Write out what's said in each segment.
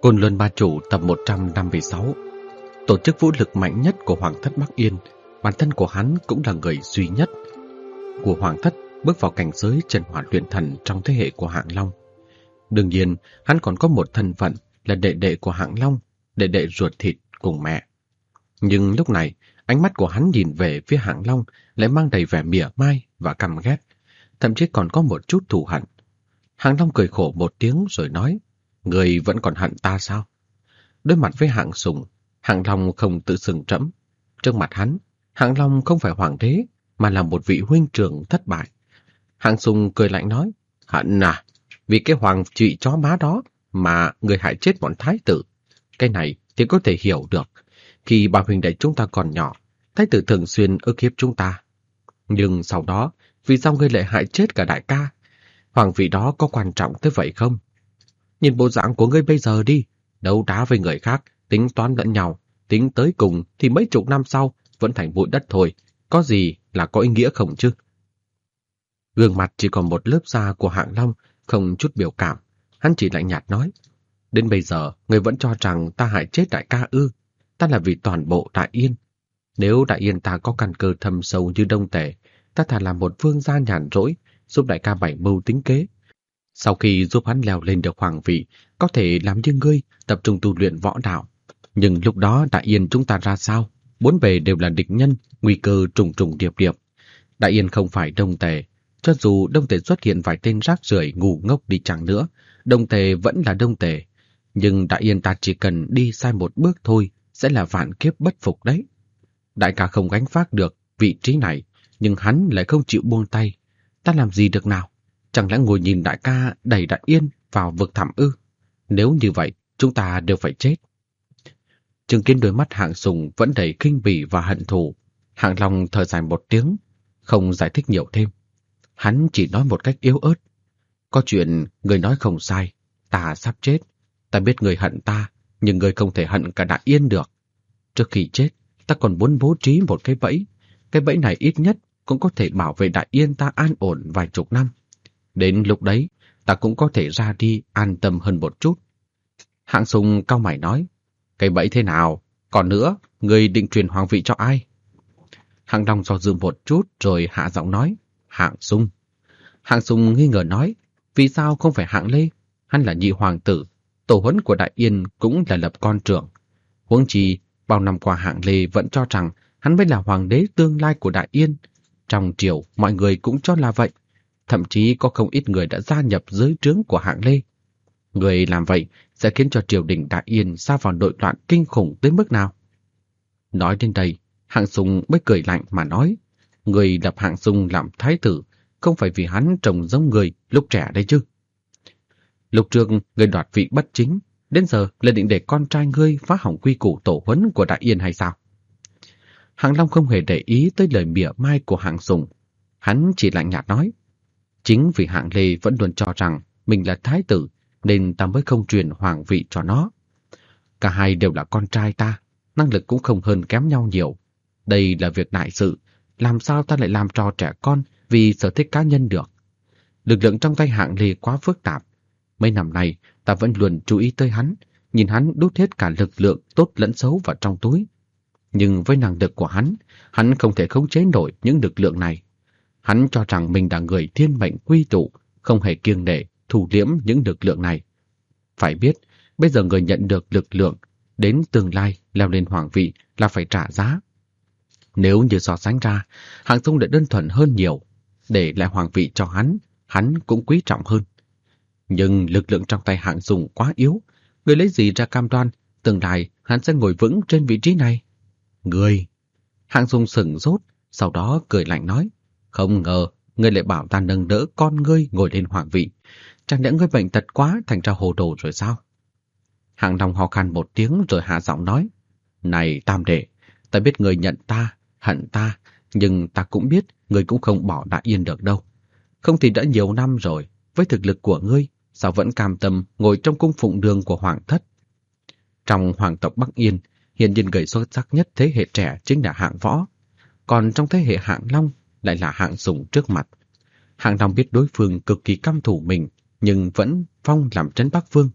Côn Luân Ba Chủ tập 156. Tổ chức vũ lực mạnh nhất của Hoàng thất Bắc Yên, bản thân của hắn cũng là người duy nhất của Hoàng thất bước vào cảnh giới Trần Hỏa luyện thần trong thế hệ của Hạng Long. Đương nhiên, hắn còn có một thân phận là đệ đệ của Hạng Long, đệ đệ ruột thịt cùng mẹ. Nhưng lúc này, ánh mắt của hắn nhìn về phía Hạng Long lại mang đầy vẻ mỉa mai và căm ghét, thậm chí còn có một chút thù hận. Hạng Long cười khổ một tiếng rồi nói: "Người vẫn còn hận ta sao?" Đối mặt với Hạng Sùng, Hạng Long không tự xưng trẫm. Trước mặt hắn, Hạng Long không phải hoàng đế, mà là một vị huynh trưởng thất bại. Hạng Sùng cười lạnh nói: "Hận à? Vì cái hoàng trị chó má đó mà người hại chết bọn thái tử. Cái này thì có thể hiểu được. Khi ba huynh đệ chúng ta còn nhỏ, thái tử thường xuyên ức hiếp chúng ta. Nhưng sau đó, vì sao ngươi lại hại chết cả đại ca? Hoàng vị đó có quan trọng tới vậy không? Nhìn bộ dạng của ngươi bây giờ đi, đấu đá với người khác, tính toán lẫn nhau, tính tới cùng thì mấy chục năm sau vẫn thành bụi đất thôi, có gì là có ý nghĩa không chứ?" Gương mặt chỉ còn một lớp da của Hạng Long, không chút biểu cảm. Hắn chỉ lạnh nhạt nói: "Đến bây giờ, người vẫn cho rằng ta hại chết đại ca ư? Ta là vì toàn bộ Đại Yên. Nếu Đại Yên ta có căn cơ thâm sâu như Đông Tề, ta thà làm một vương gia nhàn rỗi, giúp đại ca bảy mưu tính kế. Sau khi giúp hắn leo lên được hoàng vị, có thể làm như ngươi, tập trung tu luyện võ đạo. Nhưng lúc đó Đại Yên chúng ta ra sao? Bốn bề đều là địch nhân, nguy cơ trùng trùng điệp điệp. Đại Yên không phải Đông Tề. Cho dù Đông Tề xuất hiện vài tên rác rưởi ngu ngốc đi chăng nữa, Đông Tề vẫn là Đông Tề. Nhưng Đại Yên ta chỉ cần đi sai một bước thôi, sẽ là vạn kiếp bất phục đấy. Đại ca không gánh vác được vị trí này, nhưng hắn lại không chịu buông tay. Ta làm gì được nào? Chẳng lẽ ngồi nhìn đại ca đẩy Đại Yên vào vực thẳm ư? Nếu như vậy, chúng ta đều phải chết." Chứng kiến đôi mắt Hạng Sùng vẫn đầy kinh bỉ và hận thù, Hạng Long thở dài một tiếng, không giải thích nhiều thêm. Hắn chỉ nói một cách yếu ớt: "Có chuyện người nói không sai, ta sắp chết. Ta biết người hận ta, nhưng người không thể hận cả Đại Yên được. Trước khi chết, ta còn muốn bố trí một cái bẫy. Cái bẫy này ít nhất cũng có thể bảo vệ Đại Yên ta an ổn vài chục năm. Đến lúc đấy, ta cũng có thể ra đi an tâm hơn một chút." Hạng Sùng cau mày nói: "Cái bẫy thế nào? Còn nữa, người định truyền hoàng vị cho ai?" Hạng Long do dự một chút rồi hạ giọng nói: "Hạng Sung." Hạng Sung nghi ngờ nói: "Vì sao không phải Hạng Lê? Hắn là nhị hoàng tử, tổ huấn của Đại Yên cũng là lập con trưởng. Huống chi, bao năm qua Hạng Lê vẫn cho rằng hắn mới là hoàng đế tương lai của Đại Yên. Trong triều, mọi người cũng cho là vậy. Thậm chí có không ít người đã gia nhập dưới trướng của Hạng Lê. Người làm vậy sẽ khiến cho triều đình Đại Yên sa vào nội loạn kinh khủng tới mức nào?" Nói đến đây, Hạng Sung mới cười lạnh mà nói: "Người lập Hạng Sung làm thái tử không phải vì hắn trông giống người lúc trẻ đấy chứ? Lúc trước người đoạt vị bất chính, đến giờ là định để con trai ngươi phá hỏng quy củ tổ huấn của Đại Yên hay sao?" Hạng Long không hề để ý tới lời mỉa mai của Hạng Sung. Hắn chỉ lạnh nhạt nói: "Chính vì Hạng Lê vẫn luôn cho rằng mình là thái tử, nên ta mới không truyền hoàng vị cho nó. Cả hai đều là con trai ta, năng lực cũng không hơn kém nhau nhiều. Đây là việc đại sự, làm sao ta lại làm trò trẻ con vì sở thích cá nhân được? Lực lượng trong tay Hạng Lê quá phức tạp. Mấy năm nay, ta vẫn luôn chú ý tới hắn, nhìn hắn đút hết cả lực lượng tốt lẫn xấu vào trong túi. Nhưng với năng lực của hắn không thể khống chế nổi những lực lượng này. Hắn cho rằng mình là người thiên mệnh quy tụ, không hề kiêng nể thủ liễm những lực lượng này. Phải biết, bây giờ người nhận được lực lượng, đến tương lai leo lên hoàng vị là phải trả giá. Nếu như so sánh ra, Hạng Sung lại đơn thuần hơn nhiều. Để lại hoàng vị cho hắn cũng quý trọng hơn. Nhưng lực lượng trong tay Hạng Sung quá yếu, người lấy gì ra cam đoan tương lai hắn sẽ ngồi vững trên vị trí này? Người... Hạng Sung sửng sốt, sau đó cười lạnh nói: "Không ngờ ngươi lại bảo ta nâng đỡ con ngươi ngồi lên hoàng vị. Chẳng lẽ ngươi bệnh tật quá thành ra hồ đồ rồi sao?" Hạng Long ho khan một tiếng rồi hạ giọng nói: "Này tam đệ, ta biết ngươi nhận ta, hận ta, nhưng ta cũng biết ngươi cũng không bỏ Đại Yên được đâu. Không thì đã nhiều năm rồi, với thực lực của ngươi, sao vẫn cam tâm ngồi trong cung phụng đường của hoàng thất? Trong hoàng tộc Bắc Yên, hiện nhiên người xuất sắc nhất thế hệ trẻ chính là Hạng Võ. Còn trong thế hệ Hạng Long lại là Hạng Sùng trước mặt. Hạng Long biết đối phương cực kỳ căm thù mình, nhưng vẫn phong làm trấn Bắc Vương.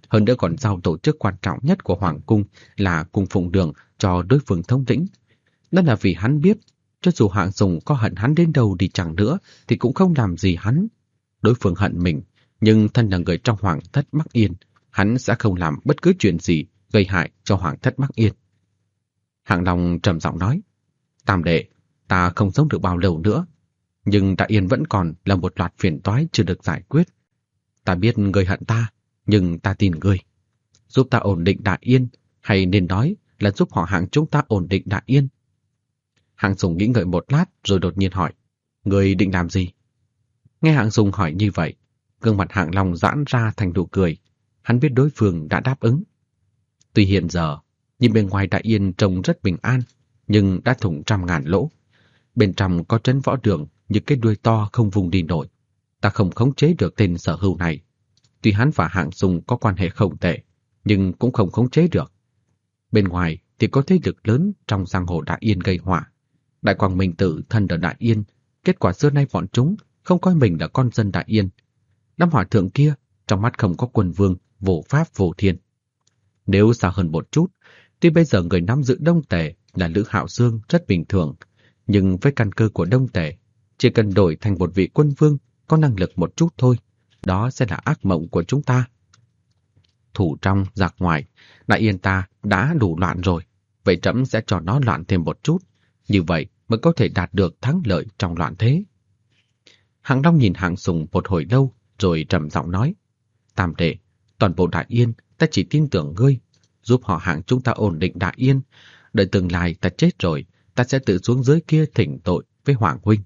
hơn nữa còn giao tổ chức quan trọng nhất của Hoàng cung là cung phụng đường cho đối phương thống lĩnh. Đó là vì hắn biết, cho dù Hạng Sùng có hận hắn đến đâu đi chẳng nữa thì cũng không làm gì hắn. Đối phương hận mình, nhưng thân là người trong Hoàng thất Bắc Yên, hắn sẽ không làm bất cứ chuyện gì gây hại cho Hoàng thất Bắc Yên. Hạng Long trầm giọng nói, Tam đệ, ta không sống được bao lâu nữa, nhưng Đại Yên vẫn còn là một loạt phiền toái chưa được giải quyết. Ta biết ngươi hận ta, nhưng ta tin ngươi. Giúp ta ổn định Đại Yên, hay nên nói là giúp họ Hạng chúng ta ổn định Đại Yên. Hạng Sùng nghĩ ngợi một lát rồi đột nhiên hỏi, ngươi định làm gì? Nghe Hạng Sùng hỏi như vậy, gương mặt Hạng Long giãn ra thành nụ cười. Hắn biết đối phương đã đáp ứng. Tuy hiện giờ, nhìn bên ngoài Đại Yên trông rất bình an, nhưng đã thủng trăm ngàn lỗ. Bên trong có trấn võ đường như cái đuôi to không vùng đi nổi. Ta không khống chế được tên Sở Hưu này. Tuy hắn và Hạng Sùng có quan hệ không tệ, nhưng cũng không khống chế được. Bên ngoài thì có thế lực lớn trong giang hồ Đại Yên gây họa. Đại Quang Minh Tự thân ở Đại Yên, kết quả xưa nay bọn chúng không coi mình là con dân Đại Yên. Đám hòa thượng kia trong mắt không có quân vương, vô pháp vô thiên. Nếu xa hơn một chút, tuy bây giờ người nắm giữ Đông Tề là Lữ Hạo Dương rất bình thường, nhưng với căn cơ của Đông Tề, chỉ cần đổi thành một vị quân vương có năng lực một chút thôi, đó sẽ là ác mộng của chúng ta. Thủ trong, giặc ngoài, Đại Yên ta đã đủ loạn rồi, vậy trẫm sẽ cho nó loạn thêm một chút, như vậy mới có thể đạt được thắng lợi trong loạn thế. Hạng Long nhìn Hạng Sùng một hồi lâu, rồi trầm giọng nói, Tam đệ, toàn bộ Đại Yên ta chỉ tin tưởng ngươi, giúp họ Hạng chúng ta ổn định Đại Yên, đợi tương lai ta chết rồi, ta sẽ tự xuống dưới kia thỉnh tội với Hoàng huynh.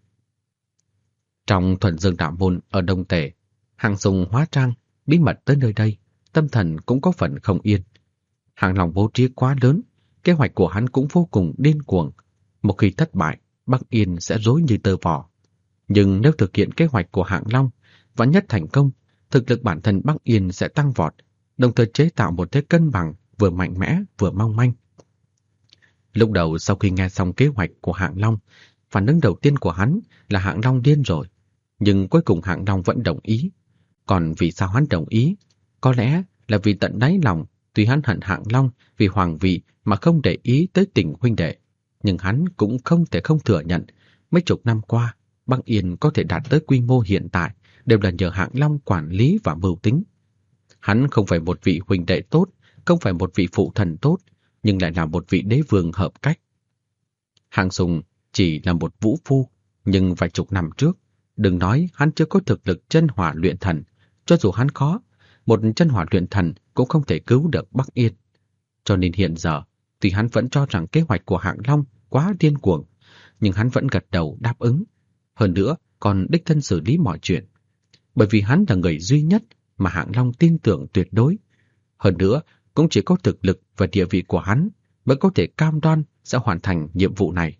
Trong Thuần Dương Đạo môn ở Đông Tề, Hạng Sùng hóa trang bí mật tới nơi đây, tâm thần cũng có phần không yên. Hạng Long bố trí quá lớn, kế hoạch của hắn cũng vô cùng điên cuồng. Một khi thất bại, Bắc Yên sẽ rối như tơ vò. Nhưng nếu thực hiện kế hoạch của Hạng Long, và nhất thành công, thực lực bản thân Bắc Yên sẽ tăng vọt, đồng thời chế tạo một thế cân bằng vừa mạnh mẽ vừa mong manh. Lúc đầu sau khi nghe xong kế hoạch của Hạng Long, phản ứng đầu tiên của hắn là Hạng Long điên rồi. Nhưng cuối cùng Hạng Long vẫn đồng ý. Còn vì sao hắn đồng ý? Có lẽ là vì tận đáy lòng, tuy hắn hận Hạng Long vì hoàng vị mà không để ý tới tình huynh đệ, nhưng hắn cũng không thể không thừa nhận mấy chục năm qua, Bắc Yên có thể đạt tới quy mô hiện tại đều là nhờ Hạng Long quản lý và mưu tính. Hắn không phải một vị huynh đệ tốt, không phải một vị phụ thần tốt, nhưng lại là một vị đế vương hợp cách. Hạng Sùng chỉ là một vũ phu, nhưng vài chục năm trước, đừng nói hắn chưa có thực lực chân hỏa luyện thần, cho dù hắn có, một chân hỏa luyện thần cũng không thể cứu được Bắc Yên. Cho nên hiện giờ, tuy hắn vẫn cho rằng kế hoạch của Hạng Long quá điên cuồng, nhưng hắn vẫn gật đầu đáp ứng. Hơn nữa, còn đích thân xử lý mọi chuyện. Bởi vì hắn là người duy nhất mà Hạng Long tin tưởng tuyệt đối. Hơn nữa, cũng chỉ có thực lực và địa vị của hắn mới có thể cam đoan sẽ hoàn thành nhiệm vụ này.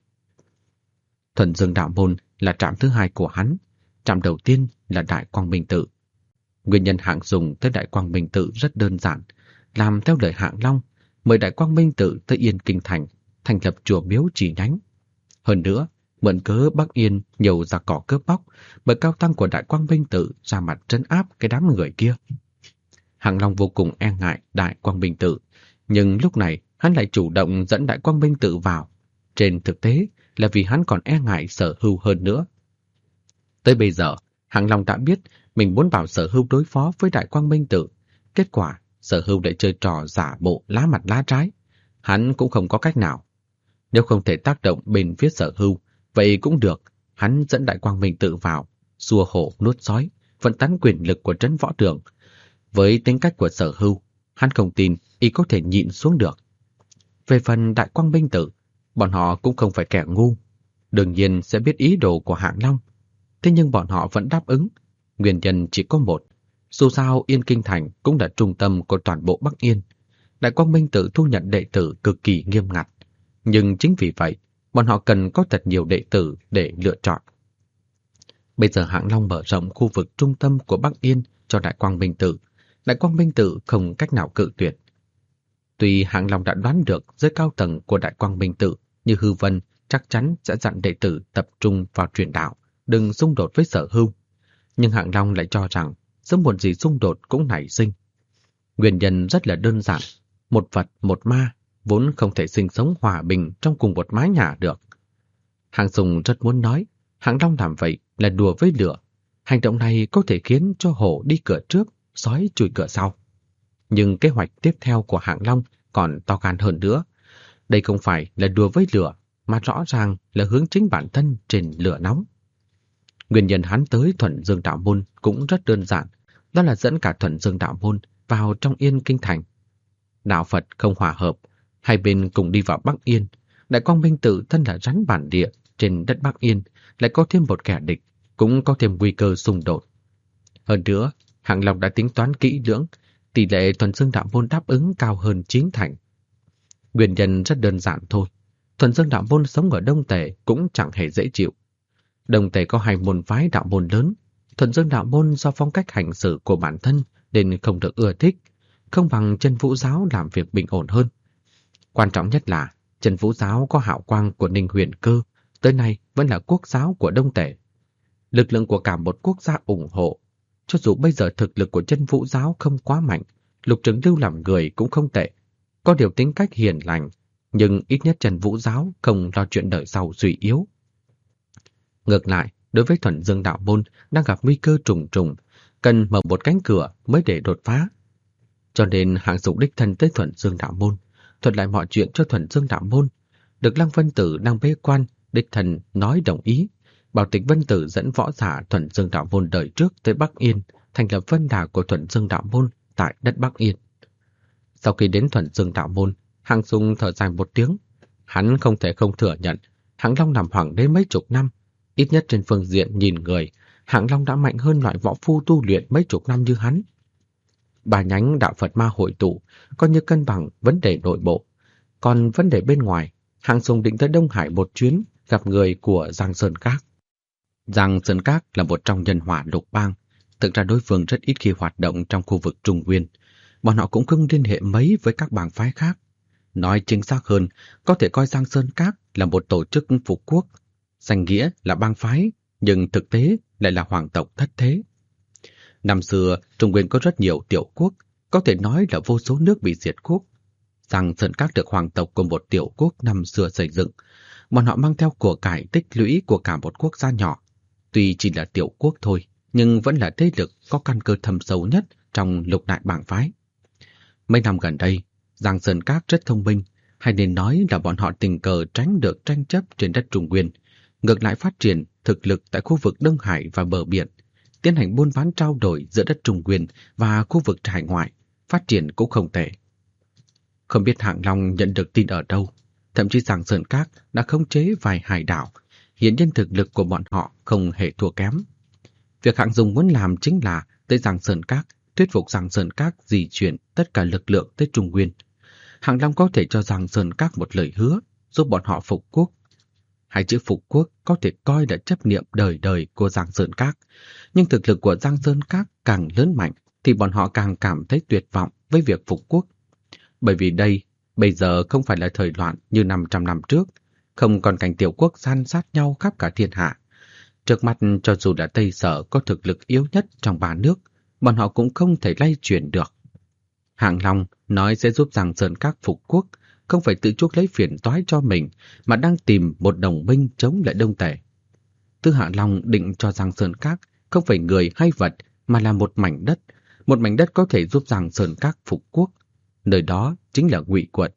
Thuần Dương Đạo môn là trạm thứ hai của hắn. Trạm đầu tiên là Đại Quang Minh Tự. Nguyên nhân Hạng Sùng tới Đại Quang Minh Tự rất đơn giản, làm theo lời Hạng Long, mời Đại Quang Minh Tự tới Yên Kinh Thành, thành lập chùa miếu chỉ nhánh. Hơn nữa, mượn cớ Bắc Yên nhiều giặc cỏ cướp bóc, mời cao tăng của Đại Quang Minh Tự ra mặt trấn áp cái đám người kia. Hạng Long vô cùng e ngại Đại Quang Minh Tự, nhưng lúc này hắn lại chủ động dẫn Đại Quang Minh Tự vào. Trên thực tế là vì hắn còn e ngại Sở Hưu hơn nữa. Tới bây giờ, Hạng Long đã biết mình muốn bảo Sở Hưu đối phó với Đại Quang Minh Tự. Kết quả, Sở Hưu lại chơi trò giả bộ lá mặt lá trái. Hắn cũng không có cách nào. Nếu không thể tác động bên phía Sở Hưu, vậy cũng được. Hắn dẫn Đại Quang Minh Tự vào, xua hổ nuốt sói, phân tán quyền lực của trấn võ đường. Với tính cách của Sở Hưu, hắn không tin y có thể nhịn xuống được. Về phần Đại Quang Minh Tự, bọn họ cũng không phải kẻ ngu, đương nhiên sẽ biết ý đồ của Hạng Long. Thế nhưng bọn họ vẫn đáp ứng. Nguyên nhân chỉ có một. Dù sao Yên Kinh Thành cũng là trung tâm của toàn bộ Bắc Yên. Đại Quang Minh Tự thu nhận đệ tử cực kỳ nghiêm ngặt. Nhưng chính vì vậy, bọn họ cần có thật nhiều đệ tử để lựa chọn. Bây giờ Hạng Long mở rộng khu vực trung tâm của Bắc Yên cho Đại Quang Minh Tự. Đại Quang Minh Tự không cách nào cự tuyệt. Tuy Hạng Long đã đoán được giới cao tầng của Đại Quang Minh Tự như Hư Vân chắc chắn sẽ dặn đệ tử tập trung vào truyền đạo, đừng xung đột với Sở Hưu. Nhưng Hạng Long lại cho rằng sớm muộn gì xung đột cũng nảy sinh. Nguyên nhân rất là đơn giản, một vật một ma vốn không thể sinh sống hòa bình trong cùng một mái nhà được. Hạng Sùng rất muốn nói, Hạng Long làm vậy là đùa với lửa. Hành động này có thể khiến cho hổ đi cửa trước, sói chui cửa sau. Nhưng kế hoạch tiếp theo của Hạng Long còn to gan hơn nữa. Đây không phải là đùa với lửa, mà rõ ràng là hướng chính bản thân trên lửa nóng. Nguyên nhân hắn tới Thuần Dương Đạo Môn cũng rất đơn giản, đó là dẫn cả Thuần Dương Đạo Môn vào trong Yên Kinh Thành. Đạo Phật không hòa hợp, hai bên cùng đi vào Bắc Yên. Đại Quang Minh tự thân là rắn bản địa trên đất Bắc Yên, lại có thêm một kẻ địch, cũng có thêm nguy cơ xung đột. Hơn nữa, Hạng Long đã tính toán kỹ lưỡng, tỷ lệ Thuần Dương Đạo Môn đáp ứng cao hơn 9 thành. Nguyên nhân rất đơn giản thôi. Thuần Dương Đạo Môn sống ở Đông Tề cũng chẳng hề dễ chịu. Đông Tề có hai môn phái đạo môn lớn. Thuần Dương Đạo Môn do phong cách hành xử của bản thân nên không được ưa thích, không bằng Chân Vũ Giáo làm việc bình ổn hơn. Quan trọng nhất là Chân Vũ Giáo có hào quang của Ninh Huyền Cơ, tới nay vẫn là quốc giáo của Đông Tề. Lực lượng của cả một quốc gia ủng hộ. Cho dù bây giờ thực lực của Chân Vũ Giáo không quá mạnh, Lục Trường Lưu làm người cũng không tệ, có điều tính cách hiền lành, nhưng ít nhất Chân Vũ Giáo không lo chuyện đời sau suy yếu. Ngược lại, đối với Thuần Dương Đạo Môn đang gặp nguy cơ trùng trùng, cần mở một cánh cửa mới để đột phá. Cho nên Hạng Sùng đích thân tới Thuần Dương Đạo Môn, thuật lại mọi chuyện cho Thuần Dương Đạo Môn. Được Lăng Vân Tử đang bế quan, đích thân nói đồng ý, bảo Tịch Vân Tử dẫn võ giả Thuần Dương Đạo Môn đời trước tới Bắc Yên, thành lập vân đà của Thuần Dương Đạo Môn tại đất Bắc Yên. Sau khi đến Thuần Dương Đạo Môn, Hạng Sùng thở dài một tiếng. Hắn không thể không thừa nhận, Hạng Long làm hoàng đế mấy chục năm, ít nhất trên phương diện nhìn người, Hạng Long đã mạnh hơn loại võ phu tu luyện mấy chục năm như hắn. Ba nhánh đạo Phật ma hội tụ, coi như cân bằng vấn đề nội bộ. Còn vấn đề bên ngoài, Hạng Sùng định tới Đông Hải một chuyến, gặp người của Giang Sơn Các. Giang Sơn Các là một trong nhân hỏa lục bang, thực ra đối phương rất ít khi hoạt động trong khu vực Trung Nguyên. Bọn họ cũng không liên hệ mấy với các bang phái khác. Nói chính xác hơn, có thể coi Giang Sơn Các là một tổ chức phục quốc, danh nghĩa là bang phái, nhưng thực tế lại là hoàng tộc thất thế. Năm xưa, Trung Nguyên có rất nhiều tiểu quốc, có thể nói là vô số nước bị diệt quốc. Giang Sơn Các được hoàng tộc của một tiểu quốc năm xưa xây dựng. Bọn họ mang theo của cải tích lũy của cả một quốc gia nhỏ. Tuy chỉ là tiểu quốc thôi, nhưng vẫn là thế lực có căn cơ thâm sâu nhất trong lục đại bang phái. Mấy năm gần đây, Giang Sơn Các rất thông minh, hay nên nói là bọn họ tình cờ tránh được tranh chấp trên đất Trung Nguyên, ngược lại phát triển thực lực tại khu vực Đông Hải và bờ biển, tiến hành buôn bán trao đổi giữa đất Trung Nguyên và khu vực hải ngoại, phát triển cũng không tệ. Không biết Hạng Long nhận được tin ở đâu, thậm chí Giang Sơn Các đã khống chế vài hải đảo, hiện nhiên thực lực của bọn họ không hề thua kém. Việc Hạng Dung muốn làm chính là tới Giang Sơn Các, thuyết phục Giang Sơn Các di chuyển tất cả lực lượng tới Trung Nguyên. Hạng Long có thể cho Giang Sơn Các một lời hứa, giúp bọn họ phục quốc. Hai chữ phục quốc có thể coi là chấp niệm đời đời của Giang Sơn Các, nhưng thực lực của Giang Sơn Các càng lớn mạnh thì bọn họ càng cảm thấy tuyệt vọng với việc phục quốc. Bởi vì đây, bây giờ không phải là thời loạn như 500 năm trước, không còn cảnh tiểu quốc san sát nhau khắp cả thiên hạ. Trước mặt cho dù là Tây Sở có thực lực yếu nhất trong ba nước, bọn họ cũng không thể lay chuyển được. Hạng Long nói sẽ giúp Giang Sơn Các phục quốc, không phải tự chuốc lấy phiền toái cho mình, mà đang tìm một đồng minh chống lại Đông Tề. Tư Hạ Long định cho Giang Sơn Các không phải người hay vật, mà là một mảnh đất có thể giúp Giang Sơn Các phục quốc. Nơi đó chính là Ngụy quận.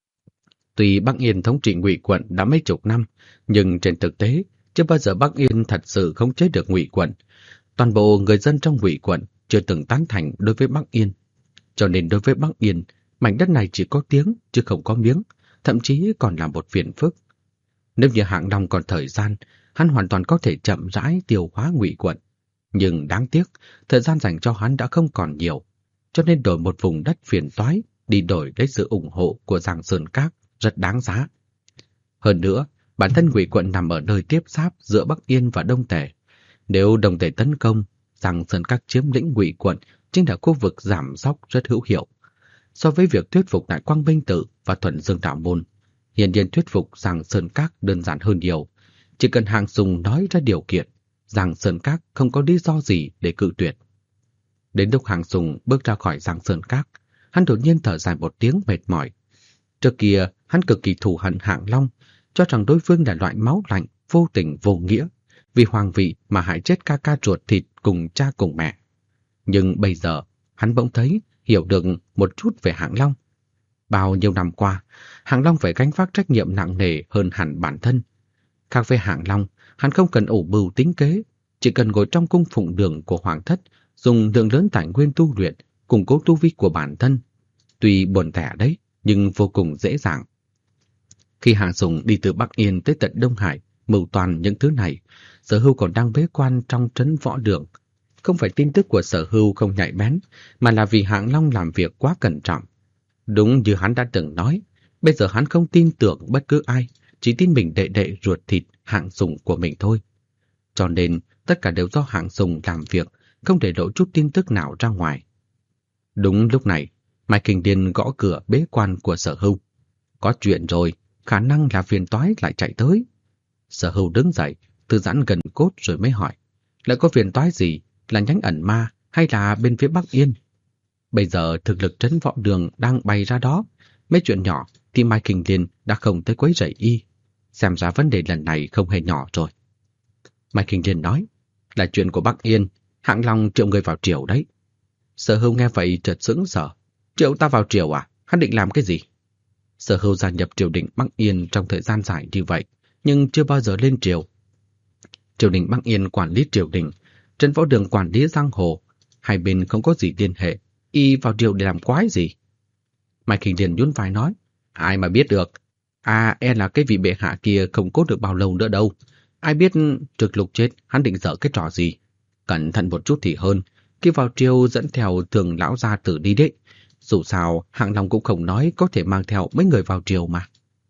Tuy Bắc Yên thống trị Ngụy quận đã mấy chục năm, nhưng trên thực tế chưa bao giờ Bắc Yên thật sự khống chế được Ngụy quận. Toàn bộ người dân trong Ngụy quận chưa từng tán thành đối với Bắc Yên. Cho nên đối với Bắc Yên, mảnh đất này chỉ có tiếng chứ không có miếng, thậm chí còn là một phiền phức. Nếu như Hạng Long còn thời gian, hắn hoàn toàn có thể chậm rãi tiêu hóa Ngụy quận. Nhưng đáng tiếc, thời gian dành cho hắn đã không còn nhiều, cho nên đổi một vùng đất phiền toái đi đổi lấy sự ủng hộ của Giang Sơn Các rất đáng giá. Hơn nữa, bản thân Ngụy quận nằm ở nơi tiếp giáp giữa Bắc Yên và Đông Tề. Nếu Đông Tề tấn công, Giang Sơn Các chiếm lĩnh Ngụy quận chính là khu vực giảm sóc rất hữu hiệu. So với việc thuyết phục Đại Quang Minh Tự và Thuần Dương Đạo Môn, hiển nhiên thuyết phục Giang Sơn Các đơn giản hơn nhiều. Chỉ cần Hạng Sùng nói ra điều kiện, Giang Sơn Các không có lý do gì để cự tuyệt. Đến lúc Hạng Sùng bước ra khỏi Giang Sơn Các, hắn đột nhiên thở dài một tiếng mệt mỏi. Trước kia, hắn cực kỳ thù hận Hạng Long, cho rằng đối phương là loại máu lạnh, vô tình vô nghĩa, vì hoàng vị mà hại chết ca ca ruột thịt cùng cha cùng mẹ. Nhưng bây giờ, hắn bỗng thấy, hiểu được một chút về Hạng Long. Bao nhiêu năm qua, Hạng Long phải gánh vác trách nhiệm nặng nề hơn hẳn bản thân. Khác với Hạng Long, hắn không cần ủ mưu tính kế, chỉ cần ngồi trong cung phụng đường của hoàng thất, dùng lượng lớn tài nguyên tu luyện, củng cố tu vi của bản thân. Tuy buồn tẻ đấy, nhưng vô cùng dễ dàng. Khi Hạng Sùng đi từ Bắc Yên tới tận Đông Hải, mưu toàn những thứ này, Sở Hưu còn đang bế quan trong trấn võ đường. Không phải tin tức của Sở Hưu không nhạy bén, mà là vì Hạng Long làm việc quá cẩn trọng. Đúng như hắn đã từng nói, bây giờ hắn không tin tưởng bất cứ ai, chỉ tin mình đệ đệ ruột thịt Hạng Sùng của mình thôi. Cho nên, tất cả đều do Hạng Sùng làm việc, không để lộ chút tin tức nào ra ngoài. Đúng lúc này, Mai Kinh Điên gõ cửa bế quan của Sở Hưu. Có chuyện rồi, khả năng là phiền toái lại chạy tới. Sở Hưu đứng dậy, thư giãn gần cốt rồi mới hỏi. Lại có phiền toái gì? Là nhánh ẩn ma hay là bên phía Bắc Yên? Bây giờ thực lực trấn võ đường đang bày ra đó. Mấy chuyện nhỏ thì Mai Kinh Điên đã không tới quấy rầy y. Xem ra vấn đề lần này không hề nhỏ rồi. Mai Kinh Điên nói, là chuyện của Bắc Yên, Hạng Long triệu người vào triều đấy. Sở Hưu nghe vậy chợt sững sờ. Triệu ta vào triều à? Hắn định làm cái gì? Sở Hưu gia nhập triều đình Bắc Yên trong thời gian dài như vậy, nhưng chưa bao giờ lên triều. Triều đình Bắc Yên quản lý triều đình, trấn võ đường quản lý giang hồ, hai bên không có gì liên hệ, y vào triều để làm quái gì? Mai Kinh Điền nhún vai nói, ai mà biết được. Là cái vị bệ hạ kia không cốt được bao lâu nữa đâu. Ai biết Trực Lục chết, hắn định dở cái trò gì. Cẩn thận một chút thì hơn, khi vào triều dẫn theo thường lão gia tử đi đấy. Dù sao, Hạng Long cũng không nói có thể mang theo mấy người vào triều mà.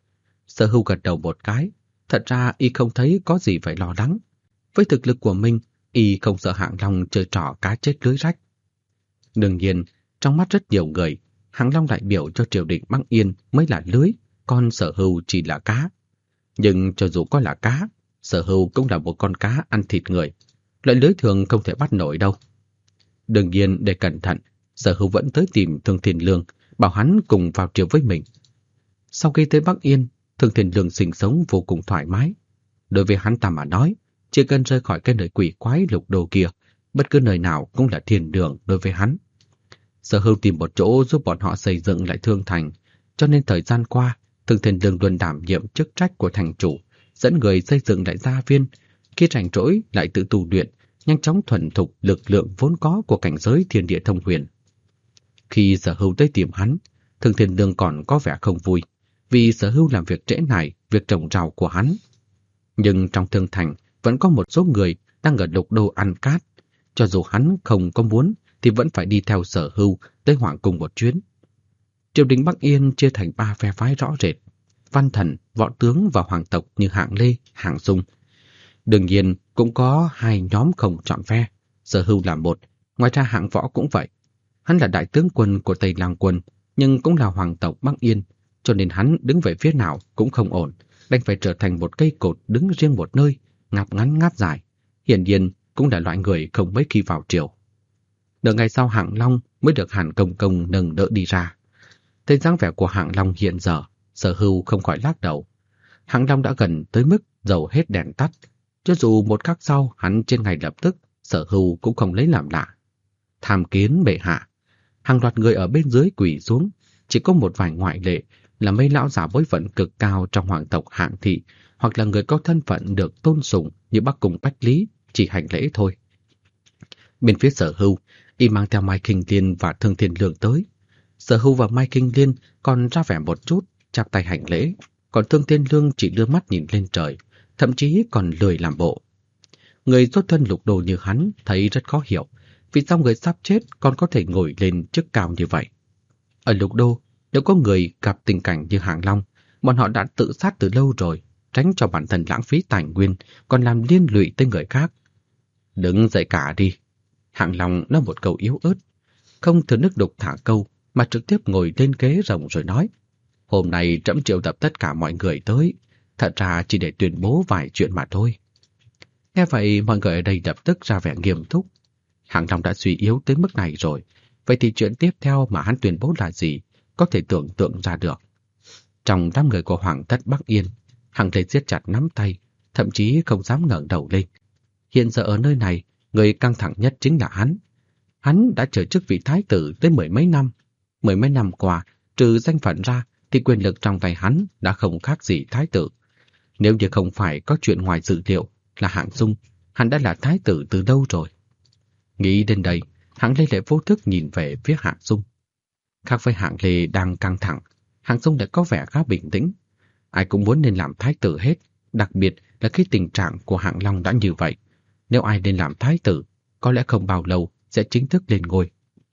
Sở Hưu gật đầu một cái, thật ra y không thấy có gì phải lo lắng. Với thực lực của mình, y không sợ Hạng Long chơi trò cá chết lưới rách. Đương nhiên, trong mắt rất nhiều người, Hạng Long đại biểu cho triều đình Bắc Yên mới là lưới, còn Sở Hưu chỉ là cá. Nhưng cho dù có là cá, Sở Hưu cũng là một con cá ăn thịt người. Loại lưới thường không thể bắt nổi đâu. Đương nhiên, để cẩn thận, Sở Hưu vẫn tới tìm Thương Thiên Lương, bảo hắn cùng vào triều với mình. Sau khi tới Bắc Yên, Thương Thiên Lương sinh sống vô cùng thoải mái. Đối với hắn ta mà nói, chỉ cần rời khỏi cái nơi quỷ quái Lục Đô kia, bất cứ nơi nào cũng là thiên đường đối với hắn. Sở Hưu tìm một chỗ giúp bọn họ xây dựng lại Thương Thành, cho nên thời gian qua, Thương Thiên Lương luôn đảm nhiệm chức trách của thành chủ, dẫn người xây dựng lại gia viên, khi rảnh rỗi lại tự tu luyện, nhanh chóng thuần thục lực lượng vốn có của cảnh giới thiên địa thông huyền. Khi Sở Hưu tới tìm hắn, Thương Thiên Lương còn có vẻ không vui, vì Sở Hưu làm việc trễ nải việc trồng rau của hắn. Nhưng trong Thương Thành vẫn có một số người đang ở Lục Đô ăn cát, cho dù hắn không có muốn thì vẫn phải đi theo Sở Hưu tới Hoàng cung một chuyến. Triều đình Bắc Yên chia thành 3 phe phái rõ rệt: văn thần, võ tướng và hoàng tộc như Hạng Lê, Hạng Sung. Đương nhiên cũng có 2 nhóm không chọn phe, Sở Hưu là một, ngoài ra Hạng Võ cũng vậy. Hắn là đại tướng quân của Tây Lang quân, nhưng cũng là hoàng tộc Bắc Yên, cho nên hắn đứng về phía nào cũng không ổn, đành phải trở thành một cây cột đứng riêng một nơi, ngáp ngắn ngáp dài. Hiển nhiên cũng là loại người không mấy khi vào triều. Nửa ngày sau Hạng Long mới được Hàn Công Công nâng đỡ đi ra. Thấy dáng vẻ của Hạng Long hiện giờ, Sở Hưu không khỏi lắc đầu. Hạng Long đã gần tới mức dầu hết đèn tắt. Cho dù một khắc sau hắn trên ngày lập tức, Sở Hưu cũng không lấy làm lạ. Tham kiến bệ hạ. Hàng loạt người ở bên dưới quỳ xuống, chỉ có một vài ngoại lệ là mấy lão già bối phận cực cao trong hoàng tộc Hạng thị, hoặc là người có thân phận được tôn sùng như Bắc Cung Bách Lý, chỉ hành lễ thôi. Bên phía Sở Hưu, y mang theo Mai Kinh Liên và Thương Thiên Lương tới. Sở Hưu và Mai Kinh Liên còn ra vẻ một chút, chắp tay hành lễ, còn Thương Thiên Lương chỉ đưa mắt nhìn lên trời, thậm chí còn lười làm bộ. Người xuất thân Lục Đô như hắn thấy rất khó hiểu, vì sao người sắp chết còn có thể ngồi lên chức cao như vậy. Ở Lục Đô, nếu có người gặp tình cảnh như Hạng Long, bọn họ đã tự sát từ lâu rồi, tránh cho bản thân lãng phí tài nguyên, còn làm liên lụy tới người khác. Đứng dậy cả đi. Hạng Long nói một câu yếu ớt, không thừa nước đục thả câu, mà trực tiếp ngồi lên ghế rồng rồi nói: Hôm nay trẫm triệu tập tất cả mọi người tới, thật ra chỉ để tuyên bố vài chuyện mà thôi. Nghe vậy mọi người ở đây lập tức ra vẻ nghiêm túc. Hạng Long đã suy yếu tới mức này rồi, vậy thì chuyện tiếp theo mà hắn tuyên bố là gì, có thể tưởng tượng ra được. Trong đám người của Hoàng thất Bắc Yên, Hạng Lê siết chặt nắm tay, thậm chí không dám ngẩng đầu lên. Hiện giờ ở nơi này, người căng thẳng nhất chính là hắn. Hắn đã chờ chức vị thái tử tới mười mấy năm qua, trừ danh phận ra thì quyền lực trong tay hắn đã không khác gì thái tử. Nếu như không phải có chuyện ngoài dự liệu là Hạng Dung, hắn đã là thái tử từ lâu rồi. Nghĩ đến đây, Hạng Lê lại vô thức nhìn về phía Hạng Dung. Khác với Hạng Lê đang căng thẳng, Hạng Dung đã có vẻ khá bình tĩnh. Ai cũng muốn nên làm thái tử hết, đặc biệt là khi tình trạng của Hạng Long đã như vậy. Nếu ai nên làm thái tử, có lẽ không bao lâu sẽ chính thức lên ngôi.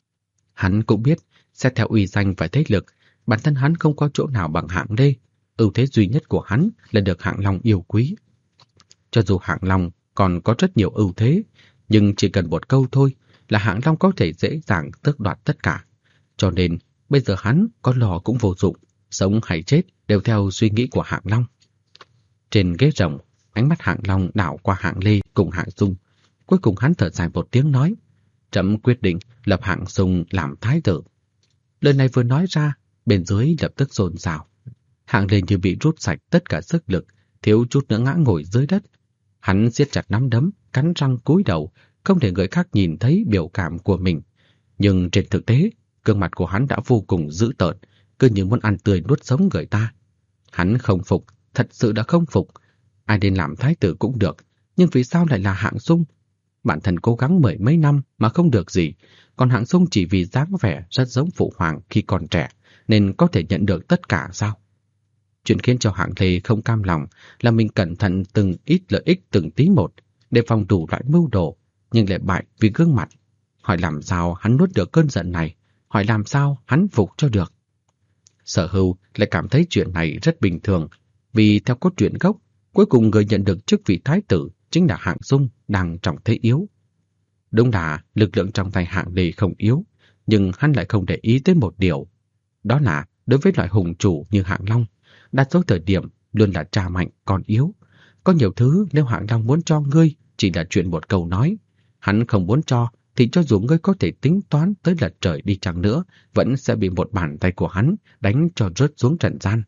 Hắn cũng biết, xét theo uy danh và thế lực, bản thân hắn không có chỗ nào bằng Hạng Lê. Ưu thế duy nhất của hắn là được Hạng Long yêu quý. Cho dù Hạng Long còn có rất nhiều ưu thế, nhưng chỉ cần một câu thôi là Hạng Long có thể dễ dàng tước đoạt tất cả. Cho nên, bây giờ hắn có lo cũng vô dụng, sống hay chết đều theo suy nghĩ của Hạng Long. Trên ghế rồng, ánh mắt Hạng Long đảo qua Hạng Lê cùng Hạng Dung. Cuối cùng hắn thở dài một tiếng nói, trẫm quyết định lập Hạng Dung làm thái tử. Lời này vừa nói ra, bên dưới lập tức xôn xao. Hạng Lê như bị rút sạch tất cả sức lực, thiếu chút nữa ngã ngồi dưới đất. Hắn siết chặt nắm đấm, cắn răng cúi đầu, không để người khác nhìn thấy biểu cảm của mình. Nhưng trên thực tế, gương mặt của hắn đã vô cùng dữ tợn, cứ như muốn ăn tươi nuốt sống người ta. Hắn không phục, thật sự đã không phục. Ai nên làm thái tử cũng được, nhưng vì sao lại là Hạng Dung? Bản thân cố gắng mười mấy năm mà không được gì, còn Hạng Dung chỉ vì dáng vẻ rất giống phụ hoàng khi còn trẻ nên có thể nhận được tất cả sao? Chuyện khiến cho Hạng Lê không cam lòng là mình cẩn thận từng ít lợi ích từng tí một, để phòng đủ loại mưu đồ, nhưng lại bại vì gương mặt. Hỏi làm sao hắn nuốt được cơn giận này, hỏi làm sao hắn phục cho được. Sở Hưu lại cảm thấy chuyện này rất bình thường, vì theo cốt truyện gốc, cuối cùng người nhận được chức vị thái tử chính là Hạng Dung đang trong thế yếu. Đúng là lực lượng trong tay Hạng Lê không yếu, nhưng hắn lại không để ý tới một điều. Đó là đối với loại hùng chủ như Hạng Long, đa số thời điểm luôn là cha mạnh còn yếu. Có nhiều thứ nếu Hạng Long muốn cho ngươi chỉ là chuyện một câu nói. Hắn không muốn cho thì cho dù ngươi có thể tính toán tới lật trời đi chăng nữa, vẫn sẽ bị một bàn tay của hắn đánh cho rớt xuống trần gian.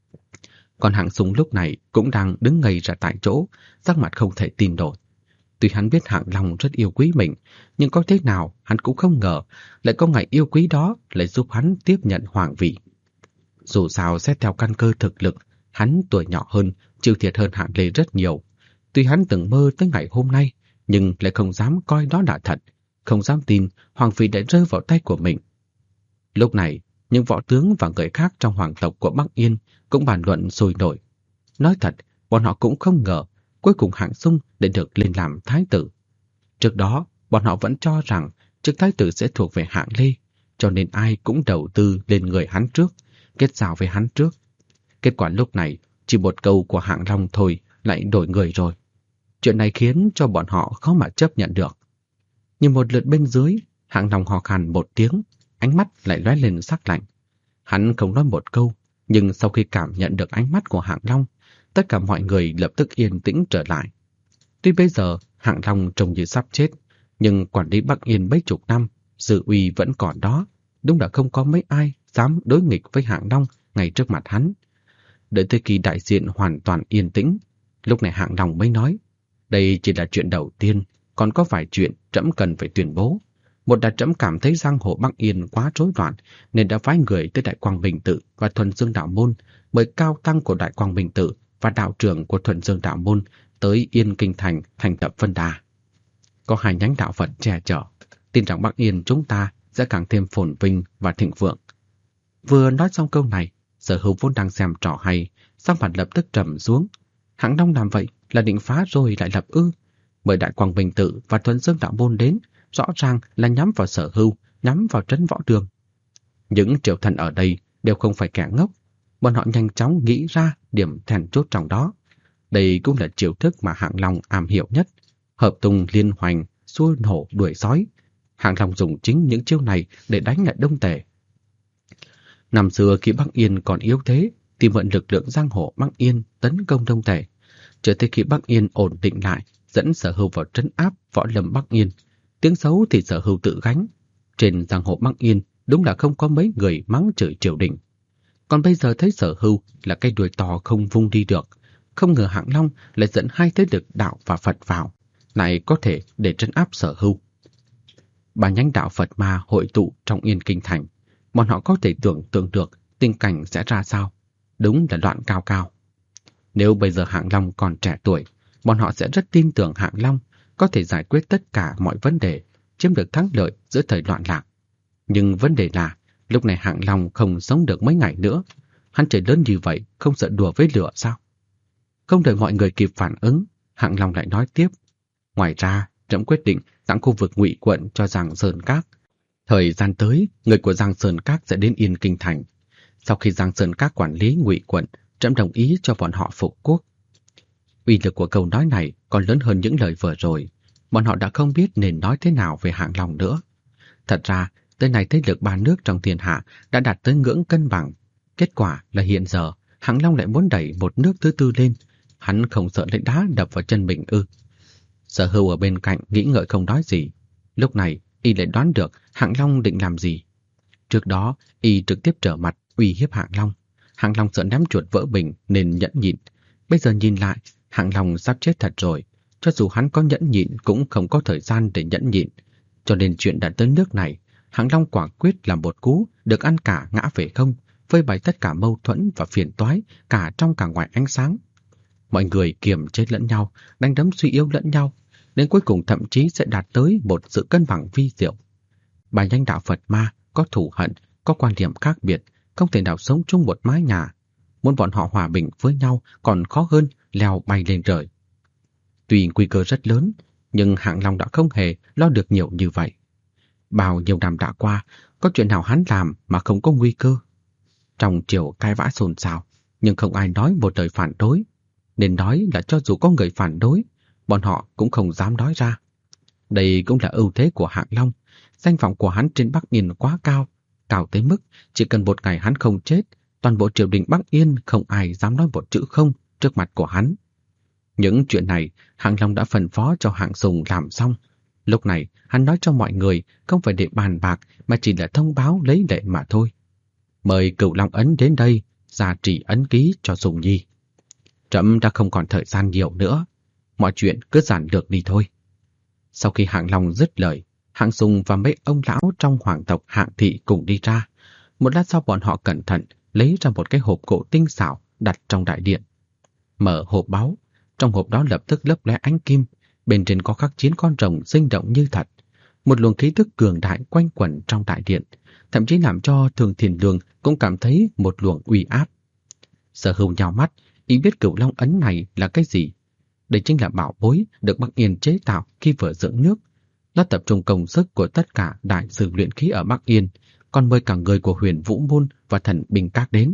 Còn Hạng Dung lúc này cũng đang đứng ngây ra tại chỗ, sắc mặt không thể tin nổi. Tuy hắn biết Hạng Long rất yêu quý mình, nhưng có thế nào hắn cũng không ngờ lại có ngày yêu quý đó lại giúp hắn tiếp nhận hoàng vị. Dù sao xét theo căn cơ thực lực, hắn tuổi nhỏ hơn, chịu thiệt hơn Hạng Lê rất nhiều. Tuy hắn từng mơ tới ngày hôm nay, nhưng lại không dám coi đó là thật, không dám tin hoàng vị đã rơi vào tay của mình. Lúc này, những võ tướng và người khác trong hoàng tộc của Bắc Yên cũng bàn luận sôi nổi. Nói thật, bọn họ cũng không ngờ cuối cùng Hạng Dung để được lên làm thái tử. Trước đó, bọn họ vẫn cho rằng chức thái tử sẽ thuộc về Hạng Lê, cho nên ai cũng đầu tư lên người hắn trước, kết giao với hắn trước. Kết quả lúc này, chỉ một câu của Hạng Long thôi lại đổi người rồi. Chuyện này khiến cho bọn họ khó mà chấp nhận được. Nhưng một lượt bên dưới, Hạng Long hò khan một tiếng, ánh mắt lại lóe lên sắc lạnh. Hắn không nói một câu, nhưng sau khi cảm nhận được ánh mắt của Hạng Long, tất cả mọi người lập tức yên tĩnh trở lại. Tuy bây giờ Hạng Long trông như sắp chết, nhưng quản lý Bắc Yên mấy chục năm, sự uy vẫn còn đó. Đúng là không có mấy ai dám đối nghịch với Hạng Long ngay trước mặt hắn. Đợi tới khi đại diện hoàn toàn yên tĩnh, lúc này Hạng Long mới nói, đây chỉ là chuyện đầu tiên, còn có vài chuyện trẫm cần phải tuyên bố. Một là trẫm cảm thấy giang hồ Bắc Yên quá rối loạn, nên đã phái người tới Đại Quang Bình Tự và Thuần Dương Đạo Môn, mời cao tăng của Đại Quang Bình Tự và đạo trưởng của Thuần Dương Đạo Môn tới Yên Kinh Thành thành tập Vân Đà. Có hai nhánh đạo Phật che chở, tin rằng Bắc Yên chúng ta sẽ càng thêm phồn vinh và thịnh vượng. Vừa nói xong câu này, Sở Hữu vốn đang xem trò hay, sắc mặt lập tức trầm xuống. Hạng Long làm vậy là định phá rồi lại lập ư? Mời Đại Quang Bình Tự và Thuần Dương Đạo Môn đến, rõ ràng là nhắm vào Sở Hữu, nhắm vào Trấn Võ Đường. Những triều thần ở đây đều không phải kẻ ngốc, bọn họ nhanh chóng nghĩ ra điểm then chốt trong đó. Đây cũng là chiêu thức mà Hạng Long am hiểu nhất, hợp tung liên hoành, xua hổ đuổi sói. Hạng Long dùng chính những chiêu này để đánh lại Đông Tề. Năm xưa khi Bắc Yên còn yếu thế, thì mượn lực lượng giang hồ Bắc Yên tấn công Đông Tề. Chờ tới khi Bắc Yên ổn định lại, dẫn Sở Hữu vào trấn áp võ lâm Bắc Yên. Tiếng xấu thì Sở Hữu tự gánh. Trên giang hồ Bắc Yên đúng là không có mấy người mắng chửi triều đình. Còn bây giờ thấy Sở Hưu là cây đuôi to không vung đi được, không ngờ Hạng Long lại dẫn hai thế lực đạo và Phật vào, này có thể để trấn áp Sở Hưu. Ba nhánh đạo Phật ma hội tụ trong Yên Kinh Thành, bọn họ có thể tưởng tượng được tình cảnh sẽ ra sao. Đúng là loạn cao cao. Nếu bây giờ Hạng Long còn trẻ tuổi, bọn họ sẽ rất tin tưởng Hạng Long có thể giải quyết tất cả mọi vấn đề, chiếm được thắng lợi giữa thời loạn lạc. Nhưng vấn đề là, lúc này Hạng Long không sống được mấy ngày nữa. Hắn trời lớn như vậy, không sợ đùa với lửa sao? Không đợi mọi người kịp phản ứng, Hạng Long lại nói tiếp. Ngoài ra, trẫm quyết định tặng khu vực Ngụy quận cho Giang Sơn Các. Thời gian tới, người của Giang Sơn Các sẽ đến Yên Kinh Thành. Sau khi Giang Sơn Các quản lý Ngụy quận, trẫm đồng ý cho bọn họ phục quốc. Uy lực của câu nói này còn lớn hơn những lời vừa rồi. Bọn họ đã không biết nên nói thế nào về Hạng Long nữa. Thật ra, tới nay thế lực ba nước trong thiên hạ đã đạt tới ngưỡng cân bằng. Kết quả là hiện giờ, Hạng Long lại muốn đẩy một nước thứ tư lên. Hắn không sợ lấy đá đập vào chân mình ư? Sở Hưu ở bên cạnh nghĩ ngợi không nói gì. Lúc này, y lại đoán được Hạng Long định làm gì. Trước đó, y trực tiếp trở mặt uy hiếp Hạng Long. Hạng Long sợ ném chuột vỡ bình nên nhẫn nhịn. Bây giờ nhìn lại, Hạng Long sắp chết thật rồi. Cho dù hắn có nhẫn nhịn cũng không có thời gian để nhẫn nhịn. Cho nên chuyện đã tới nước này, Hạng Long quả quyết làm một cú được ăn cả ngã về không, phơi bày tất cả mâu thuẫn và phiền toái cả trong cả ngoài ánh sáng. Mọi người kiềm chế lẫn nhau, đánh đấm suy yếu lẫn nhau, đến cuối cùng thậm chí sẽ đạt tới một sự cân bằng vi diệu. Ba nhánh đạo Phật ma có thù hận, có quan điểm khác biệt, không thể nào sống chung một mái nhà. Muốn bọn họ hòa bình với nhau còn khó hơn leo bay lên trời. Tuy nguy cơ rất lớn, nhưng Hạng Long đã không hề lo được nhiều như vậy. Bao nhiêu năm đã qua, có chuyện nào hắn làm mà không có nguy cơ? Trong triều cãi vã xôn xao, nhưng không ai nói một lời phản đối. Nên nói là cho dù có người phản đối, bọn họ cũng không dám nói ra. Đây cũng là ưu thế của Hạng Long. Danh vọng của hắn trên Bắc Yên quá cao, cao tới mức chỉ cần một ngày hắn không chết, toàn bộ triều đình Bắc Yên không ai dám nói một chữ không trước mặt của hắn. Những chuyện này Hạng Long đã phân phó cho Hạng Sùng làm xong. Lúc này hắn nói cho mọi người không phải để bàn bạc mà chỉ là thông báo lấy lệ mà thôi. Mời Cửu Long Ấn đến đây, gia trì ấn ký cho Sùng Nhi. Trẫm đã không còn thời gian nhiều nữa, mọi chuyện cứ giản lược đi thôi. Sau khi Hạng Long dứt lời, Hạng Sùng và mấy ông lão trong hoàng tộc Hạng thị cùng đi ra. Một lát sau bọn họ cẩn thận lấy ra một cái hộp gỗ tinh xảo đặt trong đại điện. Mở hộp báu, trong hộp đó lập tức lấp lóe ánh kim, bên trên có khắc 9 con rồng sinh động như thật. Một luồng khí tức cường đại quanh quẩn trong đại điện, thậm chí làm cho Thường Thiền Lương cũng cảm thấy một luồng uy áp. Sở Hưu nhào mắt, ý biết Cửu Long Ấn này là cái gì. Đây chính là bảo bối được Bắc Yên chế tạo khi vừa dưỡng nước. Nó tập trung công sức của tất cả đại sư luyện khí ở Bắc Yên, còn mời cả người của Huyền Vũ Môn và thần binh các đến.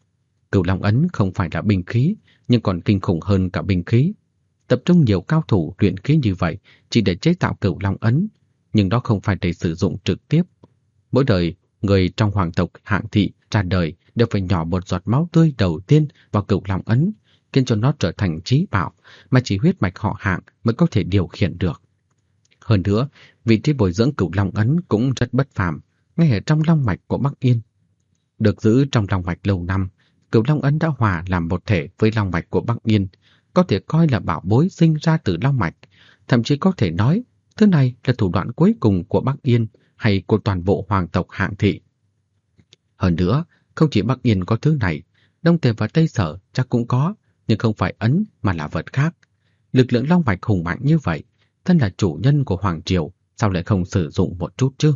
Cửu Long Ấn không phải là binh khí, nhưng còn kinh khủng hơn cả binh khí. Tập trung nhiều cao thủ luyện khí như vậy chỉ để chế tạo Cửu Long Ấn, nhưng đó không phải để sử dụng trực tiếp. Mỗi đời, người trong hoàng tộc Hạng thị ra đời đều phải nhỏ một giọt máu tươi đầu tiên vào Cửu Long Ấn, khiến cho nó trở thành trí bảo mà chỉ huyết mạch họ Hạng mới có thể điều khiển được. Hơn nữa, vị trí bồi dưỡng Cửu Long Ấn cũng rất bất phàm, ngay ở trong long mạch của Bắc Yên. Được giữ trong long mạch lâu năm, Cửu Long Ấn đã hòa làm một thể với long mạch của Bắc Yên, có thể coi là bảo bối sinh ra từ long mạch, thậm chí có thể nói thứ này là thủ đoạn cuối cùng của Bắc Yên hay của toàn bộ hoàng tộc Hạng thị. Hơn nữa, không chỉ Bắc Yên có thứ này, Đông Tề và Tây Sở chắc cũng có, nhưng không phải ấn mà là vật khác. Lực lượng long mạch hùng mạnh như vậy, thân là chủ nhân của hoàng triều, sao lại không sử dụng một chút chứ?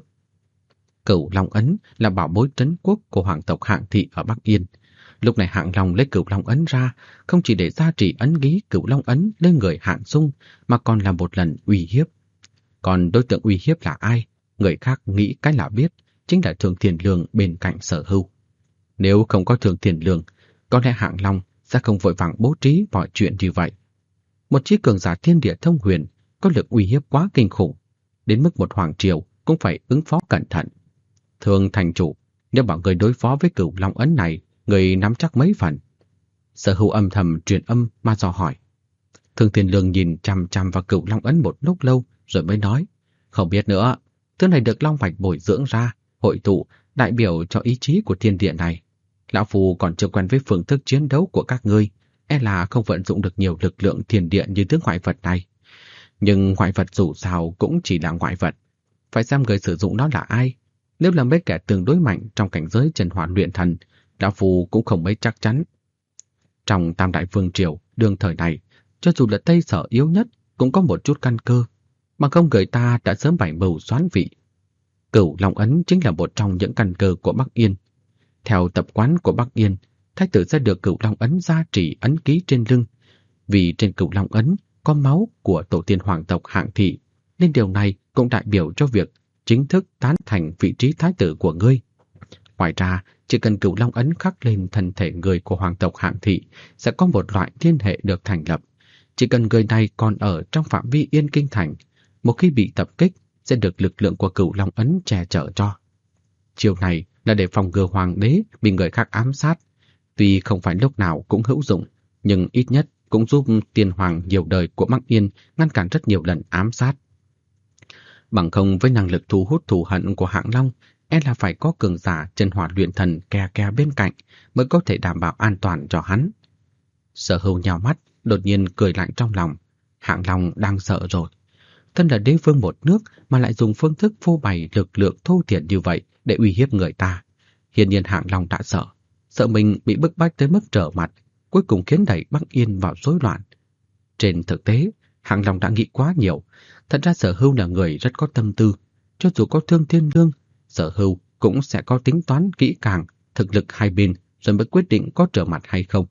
Cửu Long Ấn là bảo bối trấn quốc của hoàng tộc Hạng thị ở Bắc Yên. Lúc này Hạng Long lấy Cửu Long Ấn ra, không chỉ để gia trì ấn ký Cửu Long Ấn lên người Hạng Sung, mà còn là một lần uy hiếp. Còn đối tượng uy hiếp là ai? Người khác nghĩ cái là biết, chính là Thường Thiền Lương bên cạnh Sở Hưu. Nếu không có Thường Thiền Lương, có lẽ Hạng Long sẽ không vội vàng bố trí mọi chuyện như vậy. Một chí cường giả thiên địa thông huyền có lực uy hiếp quá kinh khủng, đến mức một hoàng triều cũng phải ứng phó cẩn thận. Thường thành chủ, nếu bảo người đối phó với Cửu Long Ấn này, người nắm chắc mấy phần? Sở Hưu âm thầm truyền âm mà dò hỏi. Thường Thiền Lương nhìn chằm chằm vào Cửu Long Ấn một lúc lâu rồi mới nói, không biết nữa, Thứ này được long mạch bồi dưỡng ra, hội tụ, đại biểu cho ý chí của thiên địa này. Lão Phu còn chưa quen với phương thức chiến đấu của các ngươi, e là không vận dụng được nhiều lực lượng thiên địa như thứ ngoại vật này. Nhưng ngoại vật dù sao cũng chỉ là ngoại vật, phải xem người sử dụng nó là ai. Nếu là mấy kẻ tương đối mạnh trong cảnh giới Trần Hỏa luyện thần, Lão Phu cũng không mấy chắc chắn. Trong Tam Đại Vương Triều, đương thời này, cho dù là Tây Sở yếu nhất cũng có một chút căn cơ, mà không người ta đã sớm bày mưu xoán vị. Cửu Long Ấn chính là một trong những căn cơ của Bắc Yên. Theo tập quán của Bắc Yên, thái tử sẽ được Cửu Long Ấn gia trì ấn ký trên lưng, vì trên Cửu Long Ấn có máu của tổ tiên hoàng tộc Hạng Thị, nên điều này cũng đại biểu cho việc chính thức tán thành vị trí thái tử của ngươi. Ngoài ra, chỉ cần Cửu Long Ấn khắc lên thân thể người của hoàng tộc Hạng Thị sẽ có một loại liên hệ được thành lập. Chỉ cần người này còn ở trong phạm vi Yên Kinh Thành, một khi bị tập kích sẽ được lực lượng của Cửu Long Ấn che chở cho. Chiều này là để phòng ngừa hoàng đế bị người khác ám sát. Tuy không phải lúc nào cũng hữu dụng, nhưng ít nhất cũng giúp tiên hoàng nhiều đời của Bắc Yên ngăn cản rất nhiều lần ám sát. Bằng không với năng lực thu hút thù hận của Hạng Long, e là phải có cường giả Chân Hỏa luyện thần kè bên cạnh mới có thể đảm bảo an toàn cho hắn. Sở Hưu nhào mắt, đột nhiên cười lạnh trong lòng. Hạng Long đang sợ rồi. Thân là đế vương một nước mà lại dùng phương thức phô bày lực lượng thô thiển như vậy để uy hiếp người ta. Hiển nhiên Hạng Long đã sợ mình bị bức bách tới mức trở mặt, cuối cùng khiến đẩy Bắc Yên vào rối loạn. Trên thực tế, Hạng Long đã nghĩ quá nhiều. Thật ra Sở Hưu là người rất có tâm tư. Cho dù có thương thiên lương, Sở Hưu cũng sẽ có tính toán kỹ càng, thực lực hai bên rồi mới quyết định có trở mặt hay không.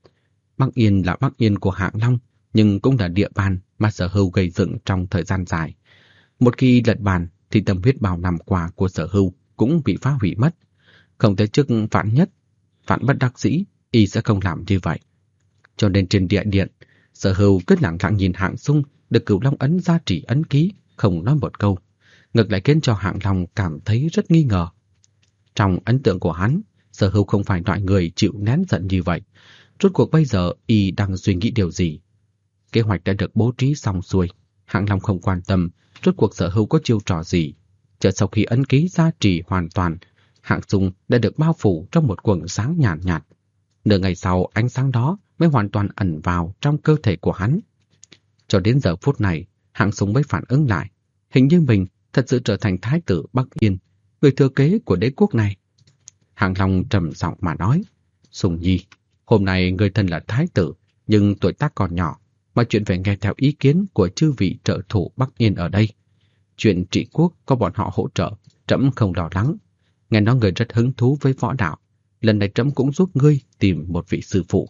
Bắc Yên là Bắc Yên của Hạng Long, nhưng cũng là địa bàn mà Sở Hưu gây dựng trong thời gian dài. Một khi lật bàn thì tâm huyết bao năm qua của Sở Hưu cũng bị phá hủy mất. Không tới chức vạn nhất, vạn bất đắc dĩ, y sẽ không làm như vậy. Cho nên trên địa điện, Sở Hưu cứ lặng lặng nhìn Hạng Sung được Cửu Long Ấn gia trì ấn ký, không nói một câu, ngược lại khiến cho Hạng Long cảm thấy rất nghi ngờ. Trong ấn tượng của hắn, Sở Hưu không phải loại người chịu nén giận như vậy. Rốt cuộc bây giờ y đang suy nghĩ điều gì? Kế hoạch đã được bố trí xong xuôi, Hạng Long không quan tâm rốt cuộc Sở Hưu có chiêu trò gì. Chợt sau khi ấn ký gia trì hoàn toàn, Hạng Sung đã được bao phủ trong một quầng sáng nhàn nhạt. Nửa ngày sau, ánh sáng đó mới hoàn toàn ẩn vào trong cơ thể của hắn. Cho đến giờ phút này, Hạng Sung mới phản ứng lại. Hình như mình thật sự trở thành thái tử Bắc Yên, người thừa kế của đế quốc này. Hạng Long trầm giọng mà nói, Sùng Nhi, hôm nay người thân là thái tử, nhưng tuổi tác còn nhỏ, mà chuyện phải nghe theo ý kiến của chư vị trợ thủ Bắc Yên ở đây. Chuyện trị quốc có bọn họ hỗ trợ, trẫm không lo lắng. Nghe nói người rất hứng thú với võ đạo, lần này trẫm cũng giúp ngươi tìm một vị sư phụ.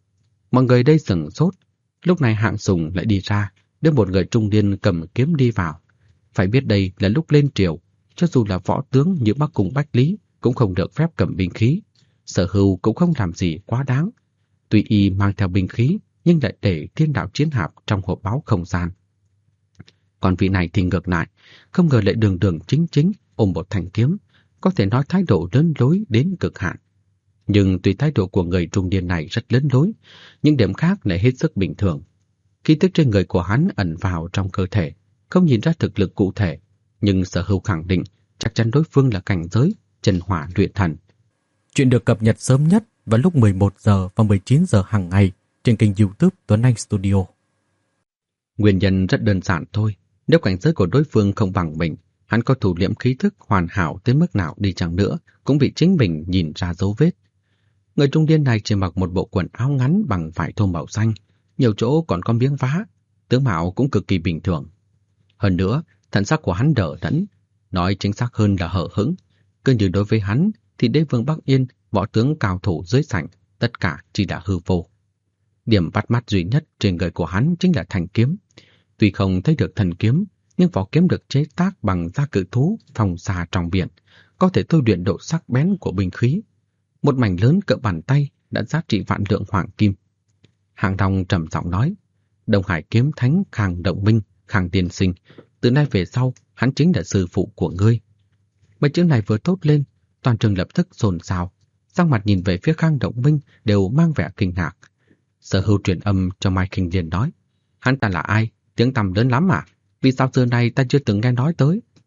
Mọi người đây sửng sốt. Lúc này Hạng Sùng lại đi ra, đưa một người trung niên cầm kiếm đi vào. Phải biết đây là lúc lên triều, cho dù là võ tướng như Bắc Cung Bách Lý cũng không được phép cầm binh khí. Sở Hưu cũng không làm gì quá đáng. Tuy y mang theo binh khí, nhưng lại để thiên đạo chiến hạp trong hộp báu không gian. Còn vị này thì ngược lại, không ngờ lại đường đường chính chính ôm một thanh kiếm, có thể nói thái độ lớn lối đến cực hạn. Nhưng tuy thái độ của người trung niên này rất lớn lối, những điểm khác lại hết sức bình thường. Khí tức trên người của hắn ẩn vào trong cơ thể, không nhìn ra thực lực cụ thể, nhưng Sở Hưu khẳng định chắc chắn đối phương là cảnh giới Chân Hỏa luyện thần. Chuyện được cập nhật sớm nhất vào lúc 11 giờ và 19 giờ hàng ngày trên kênh YouTube Tuấn Anh Studio. Nguyên nhân rất đơn giản thôi, nếu cảnh giới của đối phương không bằng mình, hắn có thủ liệm khí thức hoàn hảo tới mức nào đi chăng nữa cũng bị chính mình nhìn ra dấu vết. Người trung niên này chỉ mặc một bộ quần áo ngắn bằng vải thô màu xanh, nhiều chỗ còn có miếng vá, tướng mạo cũng cực kỳ bình thường. Hơn nữa, thần sắc của hắn đờ đẫn, nói chính xác hơn là hờ hững. Cứ như đối với hắn thì đế vương Bắc Yên, võ tướng cao thủ dưới sảnh, tất cả chỉ là hư vô. Điểm bắt mắt duy nhất trên người của hắn chính là thanh kiếm. Tuy không thấy được thần kiếm, nhưng vỏ kiếm được chế tác bằng da cự thú phòng xà trong biển, có thể tôi luyện độ sắc bén của binh khí. Một mảnh lớn cỡ bàn tay đã giá trị vạn lượng hoàng kim. Hạng Long trầm giọng nói, Đông Hải kiếm thánh Khang Động Minh, Khang Tiên Sinh, từ nay về sau hắn chính là sư phụ của ngươi. Mấy chữ này vừa thốt lên, toàn trường lập tức xôn xao, sắc mặt nhìn về phía Khang Động Minh đều mang vẻ kinh ngạc. Sở Hưu truyền âm cho Mai Khinh Liên nói, hắn ta là ai? Tiếng tăm lớn lắm à? Vì sao xưa nay ta chưa từng nghe nói tới?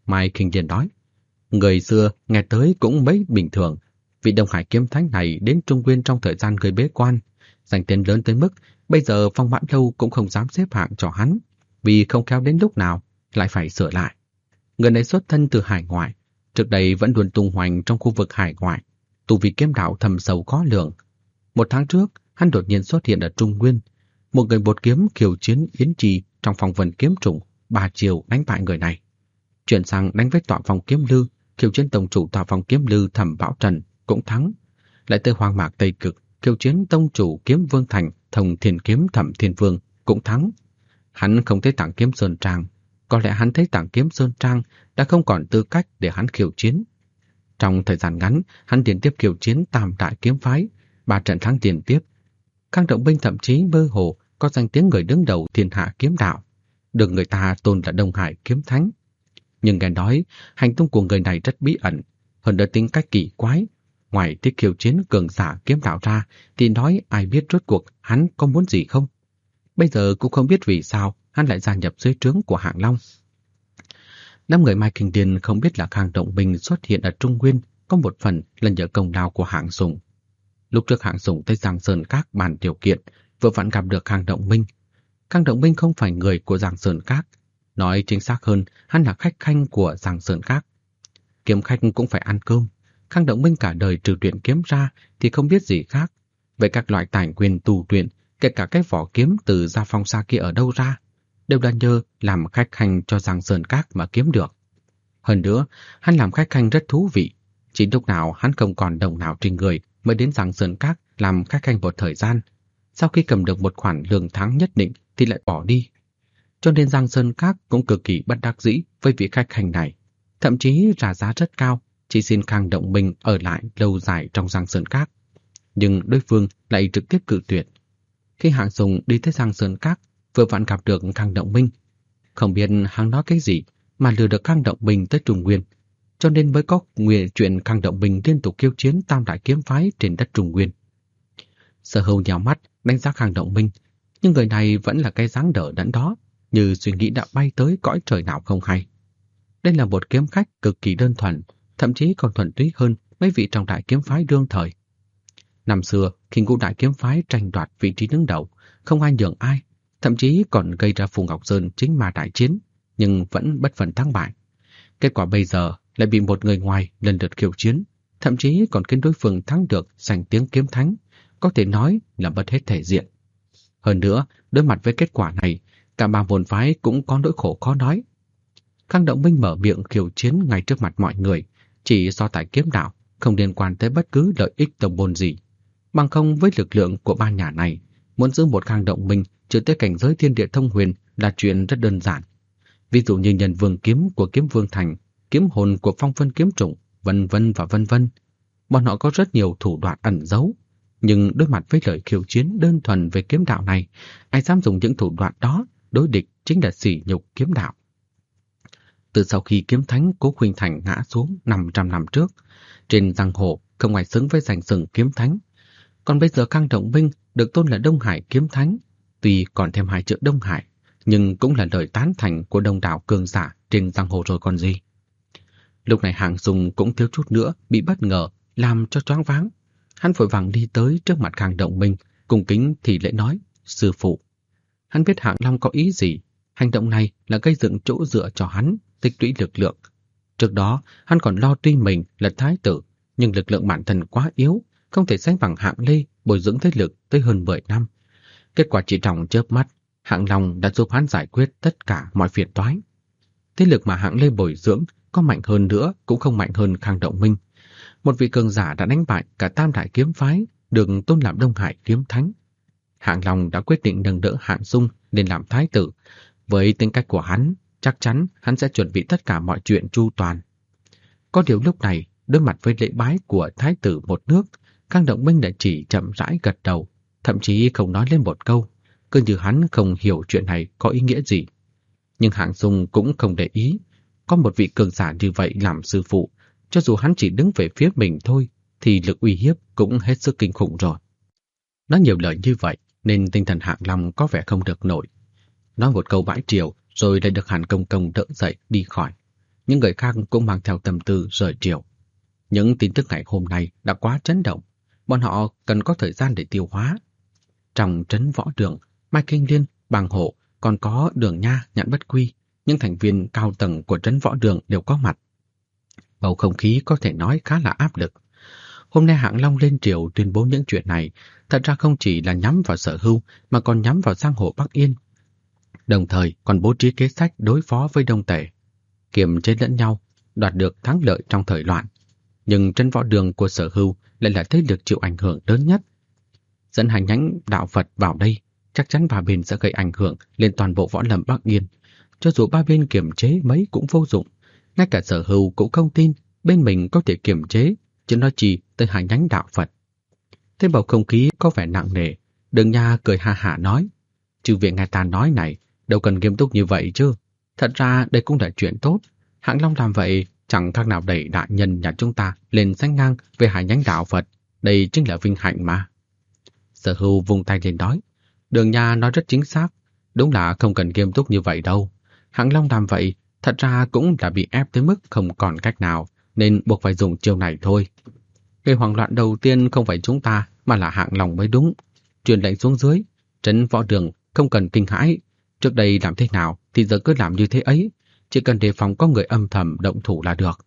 Mai Kinh Điền nói, người xưa nghe tới cũng mấy bình thường. Vị Đông Hải kiếm thánh này đến Trung Nguyên trong thời gian người bế quan, danh tiếng lớn tới mức bây giờ Phong Mãn Lâu cũng không dám xếp hạng cho hắn, vì không khéo đến lúc nào lại phải sửa lại. Người này xuất thân từ hải ngoại, trước đây vẫn luôn tung hoành trong khu vực hải ngoại, tu vi kiếm đạo thầm sâu khó lường. 1 tháng trước, hắn đột nhiên xuất hiện ở Trung Nguyên, một người bột kiếm khiêu chiến Yến Trì trong phong vân kiếm trùng, 3 chiều đánh bại người này. Chuyển sang đánh với tọa phong kiếm lư, khiêu chiến tông chủ tọa phong kiếm lư Thẩm Bảo Trần cũng thắng. Lại tới hoang mạc Tây Cực, khiêu chiến tông chủ kiếm Vương Thành Thông Thiên kiếm Thẩm Thiên Vương cũng thắng. Hắn không thấy Tảng Kiếm Sơn Trang, có lẽ hắn thấy Tảng Kiếm Sơn Trang đã không còn tư cách để hắn khiêu chiến. Trong thời gian ngắn, hắn liên tiếp khiêu chiến Tam Đại kiếm phái, 3 trận thắng liên tiếp. Khang Động Binh thậm chí mơ hồ có danh tiếng người đứng đầu thiên hạ kiếm đạo, được người ta tôn là Đông Hải kiếm thánh. Nhưng nghe nói, hành tung của người này rất bí ẩn, hơn nữa tính cách kỳ quái. Ngoài thích khiêu chiến cường giả kiếm đạo ra, thì nói ai biết rốt cuộc hắn có muốn gì không. Bây giờ cũng không biết vì sao hắn lại gia nhập dưới trướng của Hạng Long. Đám người Mai Kinh Điền không biết là Khang Động Binh xuất hiện ở Trung Nguyên có một phần là nhờ công lao của Hạng Sùng. Lúc trước Hạng Sùng tới Giang Sơn Các bàn điều kiện, vừa vặn gặp được Khang Động Binh. Khang Động Binh không phải người của Giang Sơn Các, nói chính xác hơn, hắn là khách khanh của Giang Sơn Các. Kiếm khách cũng phải ăn cơm. Khang Động Binh cả đời trừ luyện kiếm ra thì không biết gì khác. Về các loại tài nguyên tu luyện, kể cả cái vỏ kiếm từ Gia Phong Sa kia ở đâu ra, đều là nhờ làm khách khanh cho Giang Sơn Các mà kiếm được. Hơn nữa, hắn làm khách khanh rất thú vị. Chỉ lúc nào hắn không còn đồng nào trên người mới đến Giang Sơn Các làm khách khanh một thời gian. Sau khi cầm được một khoản lương tháng nhất định thì lại bỏ đi. Cho nên Giang Sơn Các cũng cực kỳ bất đắc dĩ với vị khách khanh này. Thậm chí trả giá rất cao, chỉ xin Khang Động Binh ở lại lâu dài trong Giang Sơn Các. Nhưng đối phương lại trực tiếp cự tuyệt. Khi Hạng Sùng đi tới Giang Sơn Các, vừa vặn gặp được Khang Động Binh. Không biết hắn nói cái gì mà lừa được Khang Động Binh tới Trung Nguyên, cho nên mới có nguyện chuyện Khang Động Binh liên tục khiêu chiến Tam Đại kiếm phái trên đất Trung Nguyên. Sở Hưu nhào mắt đánh giá Khang Động Binh, nhưng người này vẫn là cái dáng đỡ đẫn đó, như suy nghĩ đã bay tới cõi trời nào không hay. Đây là một kiếm khách cực kỳ đơn thuần, thậm chí còn thuần túy hơn mấy vị trong đại kiếm phái đương thời. Năm xưa, khi ngũ đại kiếm phái tranh đoạt vị trí đứng đầu, không ai nhường ai, thậm chí còn gây ra Phù Ngọc Sơn chính ma đại chiến, nhưng vẫn bất phân thắng bại. Kết quả bây giờ lại bị một người ngoài lần lượt khiêu chiến, thậm chí còn khiến đối phương thắng được giành tiếng kiếm thánh, có thể nói là mất hết thể diện. Hơn nữa, đối mặt với kết quả này, cả 3 môn phái cũng có nỗi khổ khó nói. Khang Động Binh mở miệng khiêu chiến ngay trước mặt mọi người, chỉ so tài kiếm đạo, không liên quan tới bất cứ lợi ích tông môn gì. Bằng không với lực lượng của 3 nhà này, muốn giữ một Khang Động Binh chưa tới cảnh giới thiên địa thông huyền là chuyện rất đơn giản. Ví dụ như Nhân Vương kiếm của kiếm Vương Thành, kiếm hồn của Phong Vân kiếm trùng, vân vân và vân vân. Bọn họ có rất nhiều thủ đoạn ẩn giấu, nhưng đối mặt với lời khiêu chiến đơn thuần về kiếm đạo này, ai dám dùng những thủ đoạn đó, đối địch chính là sỉ nhục kiếm đạo. Từ sau khi kiếm thánh Cố Khuynh Thành ngã xuống 500 năm trước, trên giang hồ không ai xứng với danh xưng kiếm thánh. Còn bây giờ Khang Động Binh được tôn là Đông Hải kiếm thánh, tuy còn thêm 2 chữ Đông Hải, nhưng cũng là lời tán thành của đông đảo cường giả trên giang hồ rồi còn gì. Lúc này Hạng Sùng cũng thiếu chút nữa bị bất ngờ làm cho choáng váng. Hắn vội vàng đi tới trước mặt Khang Động Binh, cung kính thì lễ nói: "Sư phụ." Hắn biết Hạng Long có ý gì, hành động này là gây dựng chỗ dựa cho hắn tích lũy lực lượng. Trước đó, hắn còn lo tuy mình là thái tử, nhưng lực lượng bản thân quá yếu, không thể sánh bằng Hạng Lê bồi dưỡng thế lực tới hơn 10 năm. Kết quả chỉ trong chớp mắt, Hạng Long đã giúp hắn giải quyết tất cả mọi phiền toái. Thế lực mà Hạng Lê bồi dưỡng có mạnh hơn nữa cũng không mạnh hơn Khang Động Minh. Một vị cường giả đã đánh bại cả Tam Đại kiếm phái, được tôn làm Đông Hải kiếm thánh. Hạng Long đã quyết định nâng đỡ Hạng Sung lên làm thái tử. Với tính cách của hắn, chắc chắn hắn sẽ chuẩn bị tất cả mọi chuyện chu toàn. Có điều lúc này, đối mặt với lễ bái của thái tử một nước, Khang Động Minh lại chỉ chậm rãi gật đầu, thậm chí không nói lên một câu, cứ như hắn không hiểu chuyện này có ý nghĩa gì. Nhưng Hạng Sung cũng không để ý, có một vị cường giả như vậy làm sư phụ, cho dù hắn chỉ đứng về phía mình thôi, thì lực uy hiếp cũng hết sức kinh khủng rồi. Nói nhiều lời như vậy, nên tinh thần Hạng Long có vẻ không được nổi. Nói một câu bãi triều, rồi lại được Hàn Công Công đỡ dậy đi khỏi. những người khác cũng mang theo tâm tư rời triều. Những tin tức ngày hôm nay đã quá chấn động, bọn họ cần có thời gian để tiêu hóa. Trong trấn Võ Đường, Mai Kinh Liên, Bàng Hổ, còn có Đường Nha, Nhạn Bất Quy, những thành viên cao tầng của trấn Võ Đường đều có mặt. Bầu không khí có thể nói khá là áp lực. Hôm nay Hạng Long lên triều tuyên bố những chuyện này, thật ra không chỉ là nhắm vào Sở Hưu mà còn nhắm vào giang hồ Bắc Yên. Đồng thời còn bố trí kế sách đối phó với Đông Tề, kiềm chế lẫn nhau, đoạt được thắng lợi trong thời loạn. Nhưng trấn Võ Đường của Sở Hưu lại là thế lực chịu ảnh hưởng lớn nhất. Dẫn hai nhánh đạo Phật vào đây, chắc chắn ba bên sẽ gây ảnh hưởng lên toàn bộ võ lâm Bắc Yên. Cho dù ba bên kiềm chế mấy cũng vô dụng. Ngay cả Sở Hưu cũng không tin bên mình có thể kiềm chế, chứ nói chi tới hai nhánh đạo Phật. Thế bầu không khí có vẻ nặng nề. Đường Nha cười ha hả nói, chư vị nghe ta nói này, đâu cần nghiêm túc như vậy chứ. Thật ra đây cũng là chuyện tốt. Hạng Long làm vậy chẳng khác nào đẩy đại nhân nhà chúng ta lên sánh ngang về hai nhánh đạo Phật. Đây chính là vinh hạnh mà. Sở Hưu vung tay lên nói, Đường Nha nói rất chính xác. Đúng là không cần nghiêm túc như vậy đâu. Hạng Long làm vậy thật ra cũng đã bị ép tới mức không còn cách nào, nên buộc phải dùng chiêu này thôi. Gây hoảng loạn đầu tiên không phải chúng ta mà là Hạng Long mới đúng. Truyền lệnh xuống dưới, trấn Võ Đường không cần kinh hãi. Trước đây làm thế nào thì giờ cứ làm như thế ấy, chỉ cần đề phòng có người âm thầm động thủ là được.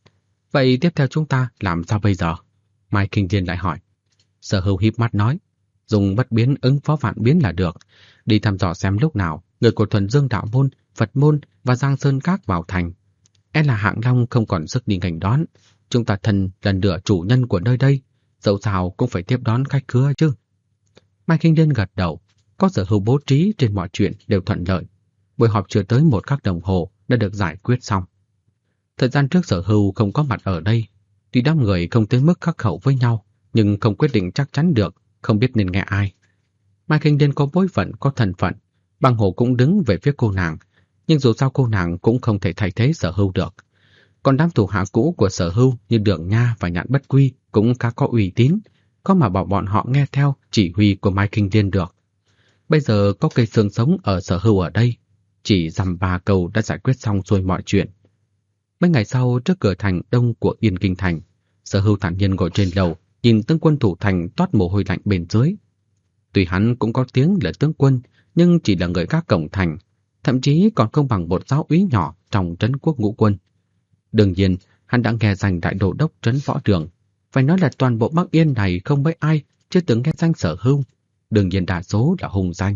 Vậy tiếp theo chúng ta làm sao bây giờ? Mai Kinh Thiên lại hỏi. Sở Hưu híp mắt nói, dùng bất biến ứng phó vạn biến là được. Đi thăm dò xem lúc nào người của Thuần Dương Đạo Môn, Phật Môn và Giang Sơn Các vào thành. E là Hạng Long không còn sức đi nghênh đón. Chúng ta thân là nửa chủ nhân của nơi đây, dẫu sao cũng phải tiếp đón khách khứa chứ. Mai Kinh Thiên gật đầu. Có Sở Hưu bố trí trên mọi chuyện đều thuận lợi. Buổi họp chưa tới 1 khắc đồng hồ đã được giải quyết xong. Thời gian trước Sở Hưu không có mặt ở đây. Tuy đám người không tới mức khắc khẩu với nhau, nhưng không quyết định chắc chắn được, không biết nên nghe ai. Mai Kinh Thiên có bối phận, có thân phận. Bàng Hổ cũng đứng về phía cô nàng, nhưng dù sao cô nàng cũng không thể thay thế Sở Hưu được. Còn đám thủ hạ cũ của Sở Hưu như Đường Nha và Nhạn Bất Quy cũng khá có uy tín, có mà bảo bọn họ nghe theo chỉ huy của Mai Kinh Thiên được. Bây giờ có cây xương sống ở Sở Hưu ở đây, chỉ dăm 3 câu đã giải quyết xong xuôi mọi chuyện. Mấy ngày sau, trước cửa thành đông của Yên Kinh Thành, Sở Hưu thản nhiên ngồi trên lầu, nhìn tướng quân thủ thành toát mồ hôi lạnh bên dưới. Tuy hắn cũng có tiếng là tướng quân, nhưng chỉ là người gác cổng thành, thậm chí còn không bằng một giáo úy nhỏ trong trấn quốc ngũ quân. Đương nhiên, hắn đã nghe danh đại đô đốc trấn Võ Đường. Phải nói là toàn bộ Bắc Yên này không mấy ai chưa từng nghe danh Sở Hưu. Đương nhiên đa số là hùng danh.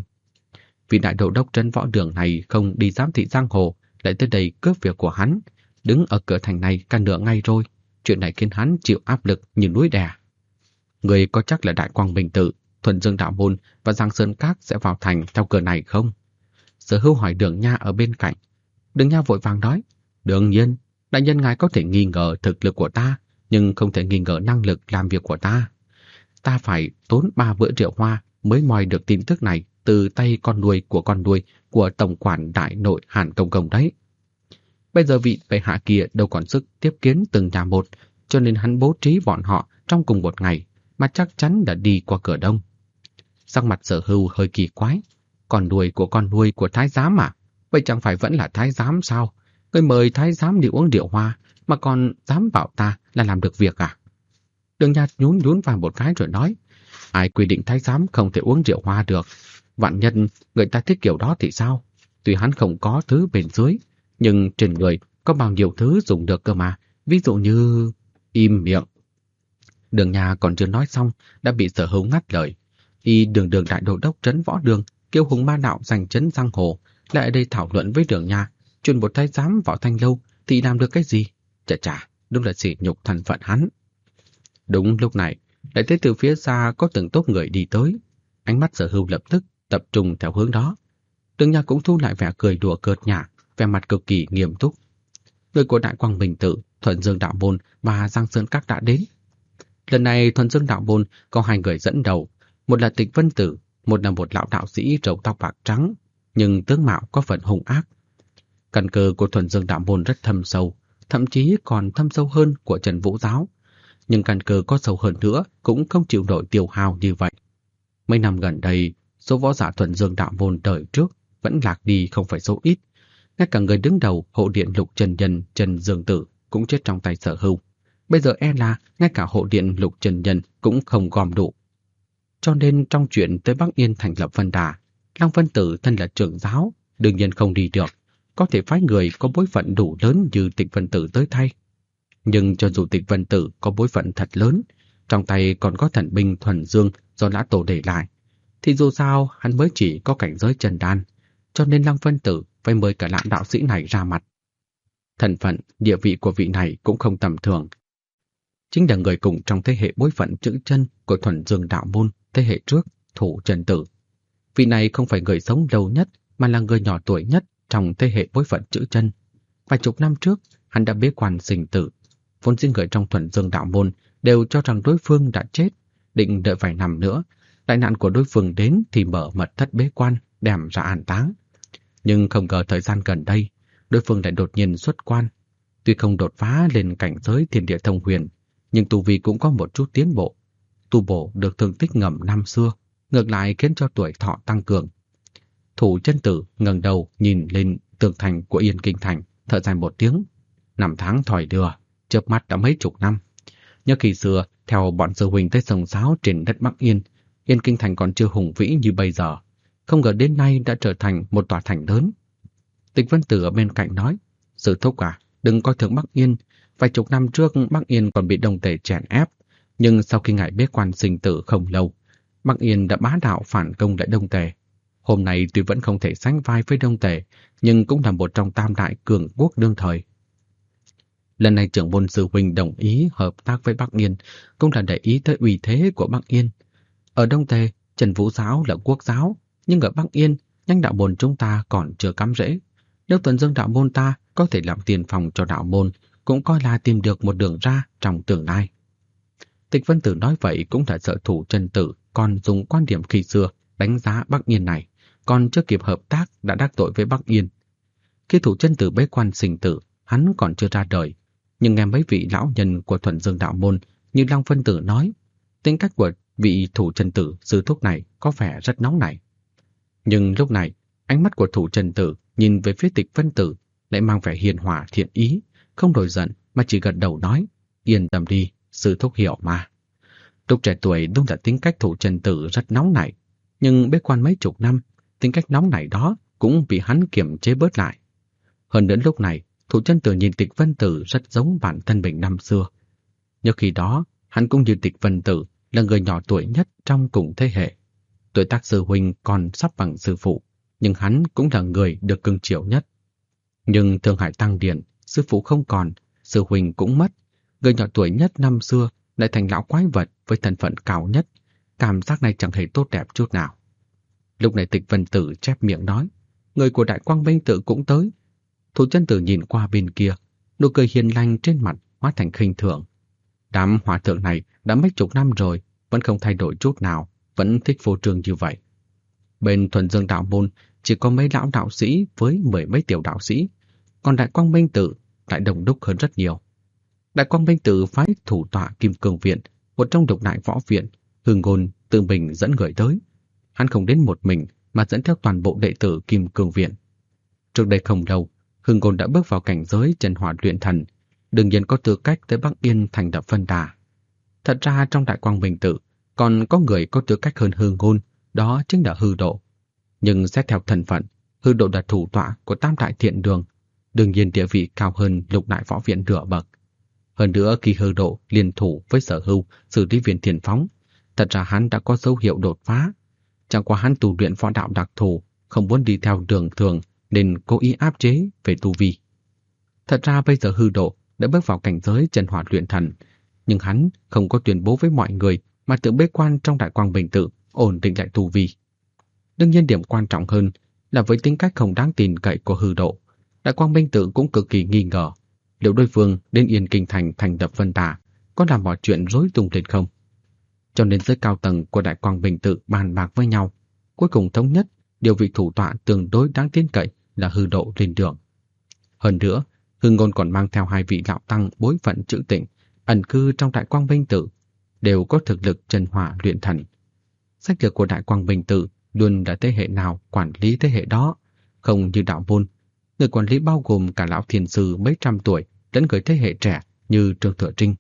Vị đại đô đốc trấn Võ Đường này không đi giám thị giang hồ, lại tới đây cướp việc của hắn, đứng ở cửa thành này cả nửa ngày rồi. Chuyện này khiến hắn chịu áp lực như núi đè. Người có chắc là Đại Quang Bình Tự, Thuần Dương Đạo Môn và Giang Sơn Các sẽ vào thành theo cửa này không? Sở Hưu hỏi Đường Nha ở bên cạnh. Đường Nha vội vàng nói, đương nhiên, đại nhân ngài có thể nghi ngờ thực lực của ta, nhưng không thể nghi ngờ năng lực làm việc của ta. Ta phải tốn 3 bữa rượu hoa mới moi được tin tức này từ tay con nuôi của tổng quản đại nội Hàn Công Công đấy. Bây giờ vị bệ hạ kia đâu còn sức tiếp kiến từng nhà một, cho nên hắn bố trí bọn họ trong cùng một ngày, mà chắc chắn đã đi qua cửa đông. Sắc mặt Sở Hưu hơi kỳ quái. Con nuôi của thái giám à? Vậy chẳng phải vẫn là thái giám sao? Người mời thái giám đi uống rượu hoa, mà còn dám bảo ta là làm được việc à? Đường Nha nhún vào một cái rồi nói, ai quy định thái giám không thể uống rượu hoa được? Vạn nhân người ta thích kiểu đó thì sao? Tuy hắn không có thứ bên dưới, nhưng trên người có bao nhiêu thứ dùng được cơ mà. Ví dụ như... Im miệng. Đường Nha còn chưa nói xong đã bị Sở Hưu ngắt lời. Đường đại đô đốc trấn Võ Đường, kiêu hùng ma đạo giành trấn giang hồ, lại ở đây thảo luận với Đường Nha, chuyện một thái giám vào Thanh Lâu thì làm được cái gì? Chà, đúng là sỉ nhục thân phận hắn. Đúng lúc này, lại thấy từ phía xa có từng tốp người đi tới. Ánh mắt Sở Hưu lập tức tập trung theo hướng đó. Đường Nha cũng thu lại vẻ cười đùa cợt nhả, vẻ mặt cực kỳ nghiêm túc. Người của Đại Quang Bình Tự, Thuần Dương Đạo Môn và Giang Sơn Các đã đến. Lần này Thuần Dương Đạo Môn có 2 người dẫn đầu, một là Tịch Vân Tử, một là một lão đạo sĩ râu tóc bạc trắng, nhưng tướng mạo có phần hung ác. Căn cơ của Thuần Dương Đạo Môn rất thâm sâu, thậm chí còn thâm sâu hơn của Trần Vũ Giáo. Nhưng căn cơ có sâu hơn nữa cũng không chịu nổi tiêu hao như vậy. Mấy năm gần đây, số võ giả Thuần Dương Đạo Môn đời trước vẫn lạc đi không phải số ít. ngay cả người đứng đầu hộ điện Lục Chân Nhân Trần Dương Tử cũng chết trong tay Sở Hưu. Bây giờ e là ngay cả hộ điện Lục Chân Nhân cũng không gom đủ. Cho nên trong chuyện tới Bắc Yên thành lập Vân Đà, Lăng Vân Tử thân là trưởng giáo, đương nhiên không đi được, có thể phái người có bối phận đủ lớn như Tịch Vân Tử tới thay. Nhưng cho dù Tịch Vân Tử có bối phận thật lớn, trong tay còn có thần binh thuần dương do Lã Tổ để lại, thì dù sao hắn mới chỉ có cảnh giới chân đan, cho nên Lăng Vân Tử phải mời cả Lạn đạo sĩ này ra mặt. Thân phận, địa vị của vị này cũng không tầm thường. Chính là người cùng trong thế hệ bối phận chữ chân của thuần dương đạo môn thế hệ trước, Thủ Chân Tử. Vị này không phải người sống lâu nhất, mà là người nhỏ tuổi nhất trong thế hệ bối phận chữ chân. Vài chục năm trước, hắn đã bế quan sinh tử. Vốn dĩ người trong thuần dương đạo môn đều cho rằng đối phương đã chết, định đợi vài năm nữa. Đại nạn của đối phương đến thì mở mật thất bế quan, đem ra an táng. Nhưng không ngờ thời gian gần đây, đối phương lại đột nhiên xuất quan. Tuy không đột phá lên cảnh giới thiên địa thông huyền, nhưng tu vi cũng có một chút tiến bộ. Tu bổ được thương tích ngầm năm xưa, ngược lại khiến cho tuổi thọ tăng cường. Thủ Chân Tử ngẩng đầu nhìn lên tường thành của Yên Kinh thành, thở dài một tiếng. Năm tháng thỏi đưa, chớp mắt đã mấy chục năm. Nhớ khi xưa, theo bọn sư huynh tới sông sáo trên đất Bắc Yên, Yên Kinh thành còn chưa hùng vĩ như bây giờ. Không ngờ đến nay đã trở thành một tòa thành lớn. Tịch Vân Tử ở bên cạnh nói, sư thúc à, đừng coi thường Bắc Yên. Vài chục năm trước Bắc Yên còn bị Đông Tề chèn ép, nhưng sau khi ngài bế quan sinh tử không lâu, Bắc Yên đã bá đạo phản công lại Đông Tề. Hôm nay tuy vẫn không thể sánh vai với Đông Tề, nhưng cũng là một trong tam đại cường quốc đương thời. Lần này trưởng môn sư huynh đồng ý hợp tác với Bắc Yên, cũng là để ý tới uy thế của Bắc Yên. Ở Đông Tề, Trần Vũ giáo là quốc giáo, nhưng ở Bắc Yên, nhanh đạo môn chúng ta còn chưa cắm rễ. Nếu Thuần Dương đạo môn ta có thể làm tiền phòng cho đạo môn, cũng coi là tìm được một đường ra trong tương lai. Tịch Vân Tử nói vậy cũng là sợ Thủ Chân Tử còn dùng quan điểm khi xưa đánh giá Bắc Yên này, còn chưa kịp hợp tác đã đắc tội với Bắc Yên. Khi Thủ Chân Tử bế quan sinh tử, hắn còn chưa ra đời, nhưng nghe mấy vị lão nhân của Thuần Dương đạo môn như Lăng Vân Tử nói, tính cách của vị Thủ Chân Tử sư thúc này có vẻ rất nóng nảy. Nhưng lúc này, ánh mắt của Thủ Chân Tử nhìn về phía Tịch Vân Tử lại mang vẻ hiền hòa thiện ý, không nổi giận mà chỉ gật đầu nói, yên tâm đi, sư thúc hiểu mà. Lúc trẻ tuổi đúng là tính cách Thủ Chân Tử rất nóng nảy, nhưng bế quan mấy chục năm, tính cách nóng nảy đó cũng bị hắn kiềm chế bớt lại. Hơn nữa lúc này, Thủ Chân Tử nhìn Tịch Vân Tử rất giống bản thân mình năm xưa. Nhớ khi đó, hắn cũng như Tịch Vân Tử là người nhỏ tuổi nhất trong cùng thế hệ. Tuổi tác sư huynh còn sắp bằng sư phụ, nhưng hắn cũng là người được cưng chiều nhất. Nhưng Thương Hải tăng điển, sư phụ không còn, sư huynh cũng mất. Người nhỏ tuổi nhất năm xưa lại thành lão quái vật với thân phận cao nhất. Cảm giác này chẳng hề tốt đẹp chút nào. Lúc này Tịch Vân Tử chép miệng nói, người của Đại Quang Minh Tự cũng tới. Thủ Chân Tử nhìn qua bên kia, nụ cười hiền lành trên mặt hóa thành khinh thường. Đám hòa thượng này đã mấy chục năm rồi, vẫn không thay đổi chút nào, vẫn thích phô trương như vậy. Bên Thuần Dương đạo môn chỉ có mấy lão đạo sĩ với mười mấy tiểu đạo sĩ, còn Đại Quang Minh Tự lại đông đúc hơn rất nhiều. Đại Quang Minh Tự phái thủ tọa Kim Cương Viện, một trong độc đại võ viện, Hưng Ngôn tự mình dẫn người tới. Hắn không đến một mình mà dẫn theo toàn bộ đệ tử Kim Cương Viện. Trước đây không lâu, Hưng Ngôn đã bước vào cảnh giới chân hỏa luyện thần, đương nhiên có tư cách tới Bắc Yên thành lập Vân Đà. Thật ra trong Đại Quang Minh Tự còn có người có tư cách hơn Hưng Ngôn, đó chính là Hư Độ. Nhưng xét theo thân phận, Hư Độ là thủ tọa của Tam Đại Thiện Đường, đương nhiên địa vị cao hơn Lục Đại Võ Viện nửa bậc. Hơn nữa khi Hư Độ liên thủ với Sở Hưu xử lý viên Thiền Phóng, thật ra hắn đã có dấu hiệu đột phá. Chẳng qua hắn tu luyện võ đạo đặc thù, không muốn đi theo đường thường nên cố ý áp chế về tu vi. Thật ra bây giờ Hư Độ đã bước vào cảnh giới chân hỏa luyện thần, nhưng hắn không có tuyên bố với mọi người mà tự bế quan trong Đại Quang Minh Tự ổn định lại tu vi. Đương nhiên điểm quan trọng hơn là với tính cách không đáng tin cậy của Hư Độ, Đại Quang Minh Tự cũng cực kỳ nghi ngờ liệu đối phương đến Yên Kinh thành thành lập Vân Đà có làm mọi chuyện rối tung lên không. Cho nên giới cao tầng của Đại Quang Minh Tự bàn bạc với nhau, cuối cùng thống nhất điều vị thủ tọa tương đối đáng tin cậy là Hư Độ lên đường. Hơn nữa, Hưng Ngôn còn mang theo hai vị lão tăng bối phận trữ tịnh ẩn cư trong Đại Quang Minh Tự, đều có thực lực chân hỏa luyện thần. Sách lược của Đại Quang Minh Tự luôn là thế hệ nào quản lý thế hệ đó, không như đạo môn. Người quản lý bao gồm cả lão thiền sư mấy trăm tuổi lẫn người thế hệ trẻ như Trương Thừa Trinh.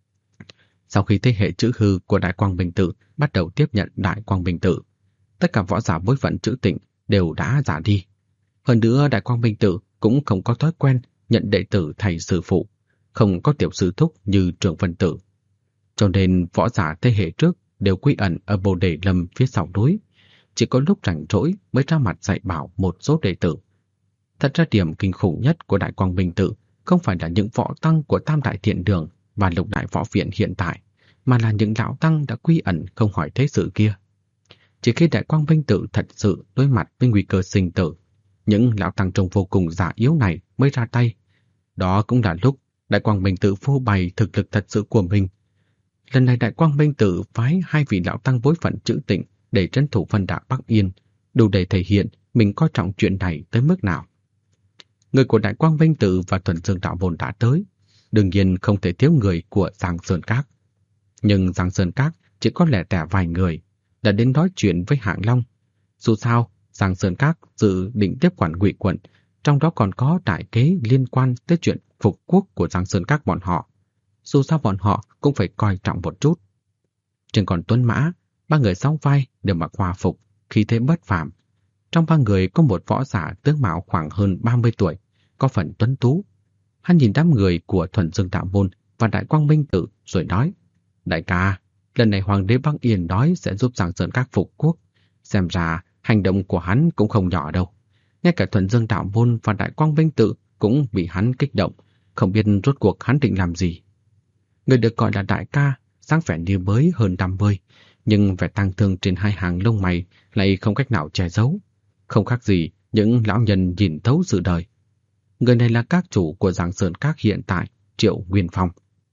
Sau khi thế hệ chữ hư của Đại Quang Minh Tự bắt đầu tiếp nhận Đại Quang Minh Tự, tất cả võ giả bối phận chữ Tịnh đều đã già đi. Hơn nữa Đại Quang Minh Tự cũng không có thói quen nhận đệ tử thầy sư phụ, không có tiểu sư thúc như Trường Vân Tự. Cho nên võ giả thế hệ trước đều quy ẩn ở Bồ Đề Lâm phía sau núi, chỉ có lúc rảnh rỗi mới ra mặt dạy bảo một số đệ tử. Thật ra điểm kinh khủng nhất của Đại Quang Minh Tự không phải là những võ tăng của Tam Đại Thiện Đường và Lục Đại Võ Viện hiện tại, mà là những lão tăng đã quy ẩn không hỏi thế sự kia. Chỉ khi Đại Quang Minh Tự thật sự đối mặt với nguy cơ sinh tử, những lão tăng trông vô cùng già yếu này mới ra tay. Đó cũng là lúc Đại Quang Minh Tự phô bày thực lực thật sự của mình. Lần này Đại Quang Minh Tự phái 2 vị lão tăng bối phận chữ Tịnh để trấn thủ phân đà Bắc Yên, đủ để thể hiện mình coi trọng chuyện này tới mức nào. Người của Đại Quang Minh Tự và Thuần Dương Đạo Môn đã tới, đương nhiên không thể thiếu người của Giang Sơn Các. Nhưng Giang Sơn Các chỉ có lẻ tẻ vài người đã đến nói chuyện với Hạng Long. Dù sao, Giang Sơn Các dự định tiếp quản Ngụy quận, trong đó còn có đại kế liên quan tới chuyện phục quốc của Giang Sơn Các bọn họ. Dù sao bọn họ cũng phải coi trọng một chút. Trên còn Tuấn Mã, 3 người song vai đều mặc hòa phục, khí thế bất phàm. Trong 3 người có một võ giả tướng mạo khoảng hơn 30 tuổi, có phần tuấn tú. Hắn nhìn đám người của Thuần Dương Đạo Môn và Đại Quang Minh Tự rồi nói: Đại ca, lần này Hoàng đế Bắc Yên nói sẽ giúp Giang Sơn Các phục quốc. Xem ra hành động của hắn cũng không nhỏ đâu. Ngay cả Thuần Dương Đạo Môn và Đại Quang Minh Tự cũng bị hắn kích động, không biết rốt cuộc hắn định làm gì. Người được gọi là đại ca, sáng vẻ như mới hơn 50, nhưng vẻ tang thương trên 2 hàng lông mày lại không cách nào che giấu. Không khác gì những lão nhân nhìn thấu sự đời. Người này là các chủ của Giang Sơn Các hiện tại, Triệu Nguyên Phong.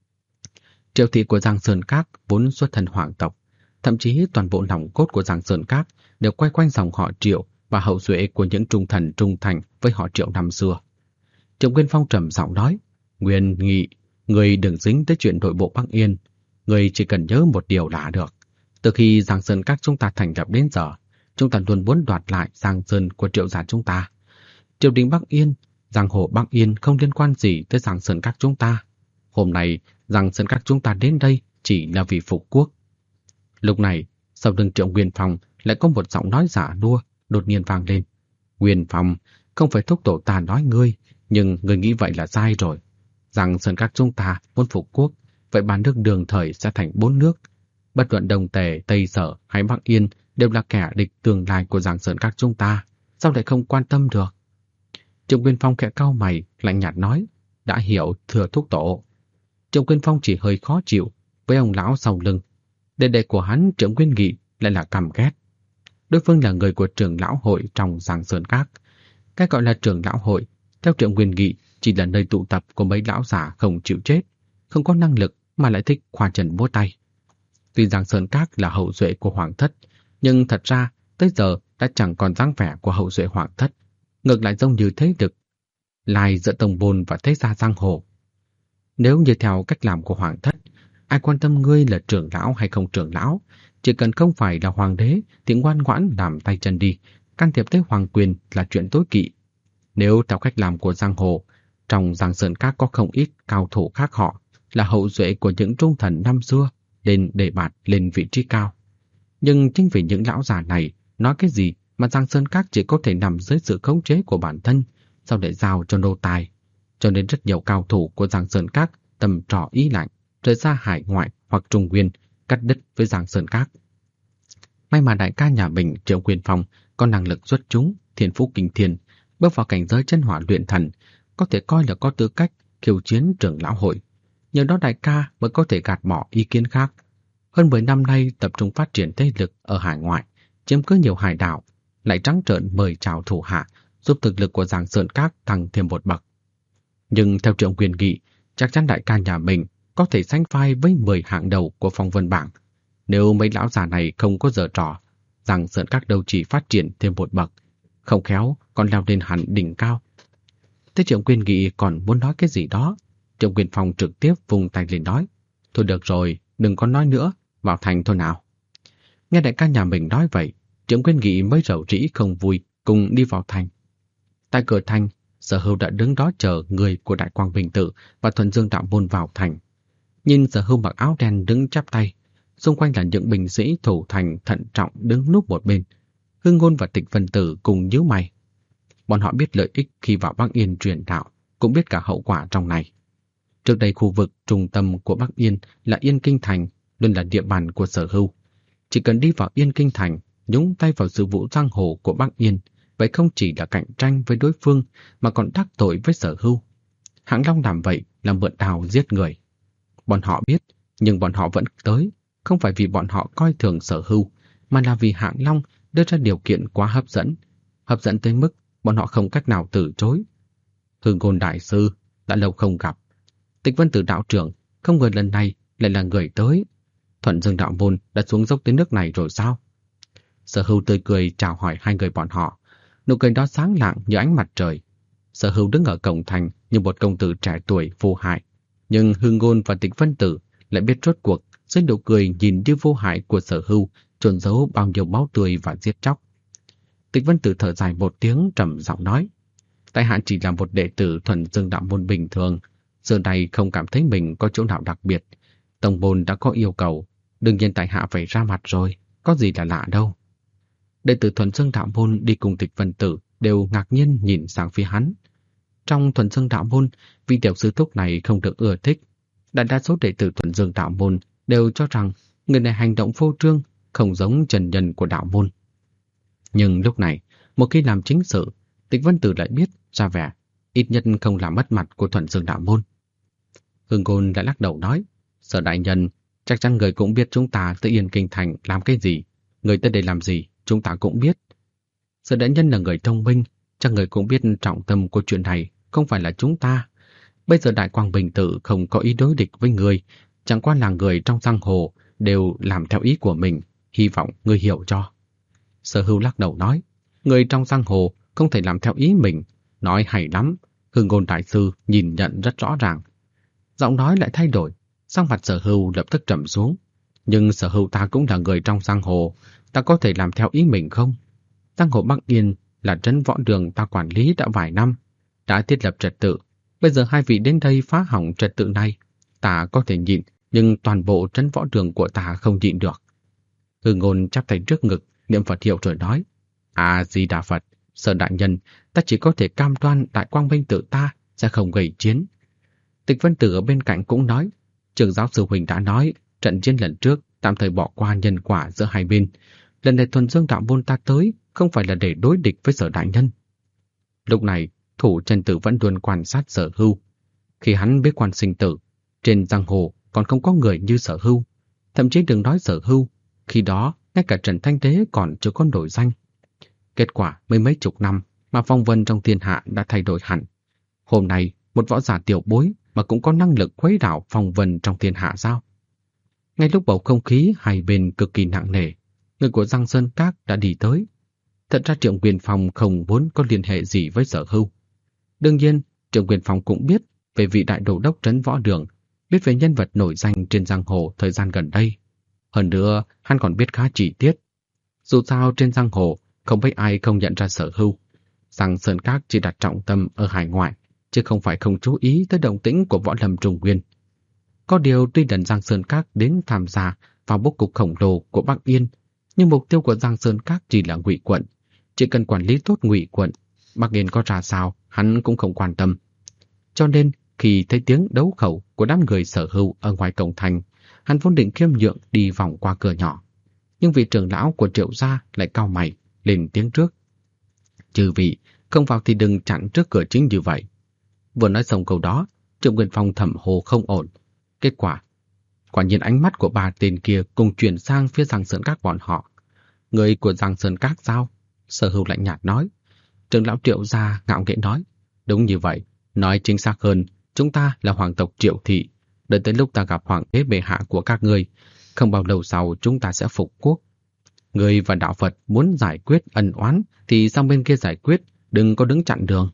Triệu thị của Giang Sơn Các vốn xuất thân hoàng tộc, thậm chí toàn bộ nòng cốt của Giang Sơn Các đều quay quanh dòng họ Triệu và hậu duệ của những trung thần trung thành với họ Triệu năm xưa. Triệu Nguyên Phong trầm giọng nói: Nguyên Nghị, người đừng dính tới chuyện nội bộ Bắc Yên, người chỉ cần nhớ một điều là được. Từ khi Giang Sơn Các chúng ta thành lập đến giờ, chúng ta luôn muốn đoạt lại Giang Sơn của Triệu gia chúng ta. Triều đình Bắc Yên, giang hồ Bắc Yên không liên quan gì tới Giang Sơn Các chúng ta. Hôm nay, Giang Sơn Các chúng ta đến đây chỉ là vì phục quốc. Lúc này, sau lưng Triệu Nguyên Phong lại có một giọng nói giả đua đột nhiên vang lên: Nguyên Phong, không phải thúc tổ ta nói ngươi, nhưng ngươi nghĩ vậy là sai rồi. Giang Sơn Các chúng ta muốn phục quốc, vậy ba nước Đường thời sẽ thành 4 nước. Bất luận Đồng Tề, Tây Sở hay Bắc Yên đều là kẻ địch tương lai của Giang Sơn Các chúng ta, sao lại không quan tâm được? Triệu Nguyên Phong khẽ cau mày, lạnh nhạt nói: Đã hiểu, thưa thúc tổ. Triệu Nguyên Phong chỉ hơi khó chịu với ông lão sau lưng. Đệ đệ của hắn, Triệu Nguyên Nghị, lại là căm ghét. Đối phương là người của trưởng lão hội trong Giang Sơn Các. Cái gọi là trưởng lão hội, theo Triệu Nguyên Nghị, chỉ là nơi tụ tập của mấy lão giả không chịu chết, không có năng lực mà lại thích khoa trần múa tay. Tuy Giang Sơn Các là hậu duệ của Hoàng thất, nhưng thật ra tới giờ đã chẳng còn dáng vẻ của hậu duệ Hoàng thất, ngược lại giống như thế lực lai giữa tông môn và thế gia giang hồ. Nếu như theo cách làm của Hoàng thất, ai quan tâm ngươi là trưởng lão hay không trưởng lão, chỉ cần không phải là hoàng đế thì ngoan ngoãn làm tay chân đi, can thiệp tới hoàng quyền là chuyện tối kỵ. Nếu theo cách làm của giang hồ, trong Giang Sơn Các có không ít cao thủ khác họ, là hậu duệ của những trung thần năm xưa, lên đề bạt lên vị trí cao. Nhưng chính vì những lão già này nói cái gì mà Giang Sơn Các chỉ có thể nằm dưới sự khống chế của bản thân, sao để giao cho nô tài. Cho nên rất nhiều cao thủ của Giang Sơn Các tầm trò ý lạnh, rời ra hải ngoại hoặc Trung Nguyên, cắt đứt với Giang Sơn Các. May mà đại ca nhà mình Triệu Nguyên Phong có năng lực xuất chúng, thiên phú kinh thiên, bước vào cảnh giới chân hỏa luyện thần, có thể coi là có tư cách khiêu chiến trưởng lão hội. Nhờ đó đại ca mới có thể gạt bỏ ý kiến khác. Hơn 10 năm nay tập trung phát triển thế lực ở hải ngoại, chiếm cứ nhiều hải đảo, lại trắng trợn mời chào thủ hạ, giúp thực lực của Giang Sơn Các tăng thêm một bậc. Nhưng theo Triệu Nguyên Nghị, chắc chắn đại ca nhà mình có thể sánh vai với 10 hạng đầu của phong vân bảng. Nếu mấy lão già này không có giở trò, Giang Sơn Các đâu chỉ phát triển thêm một bậc, không khéo còn leo lên hẳn đỉnh cao. Thế Triệu Nguyên Nghị còn muốn nói cái gì đó, Triệu Nguyên Phong trực tiếp vung tay lên nói: Thôi được rồi, đừng có nói nữa, vào thành thôi nào. Nghe đại ca nhà mình nói vậy, Triệu Nguyên Nghị mới rầu rĩ không vui cùng đi vào thành. Tại cửa thành, Sở Hưu đã đứng đó chờ người của Đại Quang Bình Tự và Thuần Dương Đạo Môn vào thành. Nhìn Sở Hưu mặc áo đen đứng chắp tay, xung quanh là những binh sĩ thủ thành thận trọng đứng núp một bên. Hưng Ngôn và Tịch Vân Tử cùng nhíu mày. Bọn họ biết lợi ích khi vào Bắc Yên truyền đạo, cũng biết cả hậu quả trong này. Trước đây khu vực trung tâm của Bắc Yên là Yên Kinh Thành, luôn là địa bàn của Sở Hưu. Chỉ cần đi vào Yên Kinh Thành, nhúng tay vào sự vụ giang hồ của Bắc Yên, vậy không chỉ là cạnh tranh với đối phương mà còn đắc tội với Sở Hưu. Hạng Long làm vậy là mượn đao giết người. Bọn họ biết, nhưng bọn họ vẫn tới, không phải vì bọn họ coi thường Sở Hưu, mà là vì Hạng Long đưa ra điều kiện quá hấp dẫn tới mức bọn họ không cách nào từ chối. Hưng Ngôn đại sư, đã lâu không gặp. Tịch Vân Tử đạo trưởng, không ngờ lần này lại là người tới. Thuần Dương Đạo Môn đã xuống dốc tới nước này rồi sao? Sở Hưu tươi cười chào hỏi hai người bọn họ, nụ cười đó sáng lạng như ánh mặt trời. Sở Hưu đứng ở cổng thành như một công tử trẻ tuổi vô hại, nhưng Hưng Ngôn và Tịch Vân Tử lại biết rốt cuộc dưới nụ cười nhìn như vô hại của Sở Hưu chôn giấu bao nhiêu máu tươi và giết chóc. Tịch Vân Tử thở dài một tiếng trầm giọng nói: tại hạ chỉ là một đệ tử Thuần Dương Đạo Môn bình thường, giờ này không cảm thấy mình có chỗ nào đặc biệt. Tông môn đã có yêu cầu, đương nhiên tại hạ phải ra mặt rồi, có gì là lạ đâu. Đệ tử Thuần Dương Đạo Môn đi cùng Tịch Vân Tử đều ngạc nhiên nhìn sang phía hắn. Trong Thuần Dương Đạo Môn, vị tiểu sư thúc này không được ưa thích. Đại đa số đệ tử Thuần Dương Đạo Môn đều cho rằng người này hành động phô trương, không giống trần nhân của đạo môn. Nhưng lúc này, một khi làm chính sự, Tịch Vân Tử lại biết ra vẻ, ít nhất không làm mất mặt của Thuần Dương Đạo Môn. Hưng Ngôn đã lắc đầu nói: Sở đại nhân, chắc chắn người cũng biết chúng ta tới Yên Kinh Thành làm cái gì, người tới đây làm gì, chúng ta cũng biết. Sở đại nhân là người thông minh, chắc người cũng biết trọng tâm của chuyện này không phải là chúng ta. Bây giờ Đại Quang Bình Tự không có ý đối địch với người, chẳng qua là người trong giang hồ đều làm theo ý của mình, hy vọng người hiểu cho. Sở Hưu lắc đầu nói: người trong giang hồ không thể làm theo ý mình. Nói hay lắm, Hưng Ngôn đại sư nhìn nhận rất rõ ràng. Giọng nói lại thay đổi, sắc mặt Sở Hưu lập tức trầm xuống. Nhưng Sở Hưu ta cũng là người trong giang hồ, ta có thể làm theo ý mình không? Giang hồ Bắc Yên là trấn võ đường ta quản lý đã vài năm, đã thiết lập trật tự. Bây giờ hai vị đến đây phá hỏng trật tự này, ta có thể nhịn, nhưng toàn bộ trấn võ đường của ta không nhịn được. Hưng Ngôn chắp tay trước ngực, niệm Phật hiệu rồi nói: A Di Đà Phật, Sở đại nhân, ta chỉ có thể cam đoan Đại Quang Minh tự ta sẽ không gây chiến. Tịch Vân Tử ở bên cạnh cũng nói: Trưởng giáo sư huynh đã nói, trận chiến lần trước tạm thời bỏ qua nhân quả giữa hai bên. Lần này Thuần Dương Đạo Môn ta tới không phải là để đối địch với Sở đại nhân. Lúc này, thủ Trần Tử vẫn luôn quan sát Sở Hưu. Khi hắn biết quan sinh tử, trên giang hồ còn không có người như Sở Hưu. Thậm chí đừng nói Sở Hưu, khi đó ngay cả Trần Thanh Đế còn chưa có nổi danh. Kết quả mấy chục năm mà phong vân trong thiên hạ đã thay đổi hẳn. Hôm nay, một võ giả tiểu bối mà cũng có năng lực khuấy đảo phong vân trong thiên hạ sao? Ngay lúc bầu không khí hai bên cực kỳ nặng nề, người của Giang Sơn Các đã đi tới. Thật ra Triệu Quyền Phong không muốn có liên hệ gì với Sở Hưu. Đương nhiên, Triệu Quyền Phong cũng biết về vị đại đô đốc trấn võ đường, biết về nhân vật nổi danh trên giang hồ thời gian gần đây. Hơn nữa, hắn còn biết khá chi tiết. Dù sao trên giang hồ, không biết ai không nhận ra Sở Hưu. Giang Sơn Các chỉ đặt trọng tâm ở hải ngoại, chứ không phải không chú ý tới động tĩnh của võ lâm Trung Nguyên. Có điều tuy lần Giang Sơn Các đến tham gia vào bố cục khổng lồ của Bắc Yên, nhưng mục tiêu của Giang Sơn Các chỉ là Ngụy quận. Chỉ cần quản lý tốt Ngụy quận, Bắc Yên có ra sao, hắn cũng không quan tâm. Cho nên, khi thấy tiếng đấu khẩu của đám người Sở Hưu ở ngoài cổng thành, hắn vốn định khiêm nhượng đi vòng qua cửa nhỏ. Nhưng vị trưởng lão của Triệu gia lại cau mày, lên tiếng trước: Chư vị, không vào thì đừng chặn trước cửa chính như vậy. Vừa nói xong câu đó, Triệu Quyền Phong thầm hồ không ổn. Kết quả nhiên ánh mắt của ba tên kia cùng chuyển sang phía Giang Sơn Các bọn họ. Người của Giang Sơn Các sao? Sở Hưu lạnh nhạt nói. Trưởng lão Triệu gia ngạo nghễ nói: Đúng như vậy, nói chính xác hơn, chúng ta là hoàng tộc Triệu thị. Đợi tới lúc ta gặp hoàng đế bệ hạ của các ngươi, không bao lâu sau chúng ta sẽ phục quốc. Người và đạo Phật muốn giải quyết ân oán thì sang bên kia giải quyết, đừng có đứng chặn đường.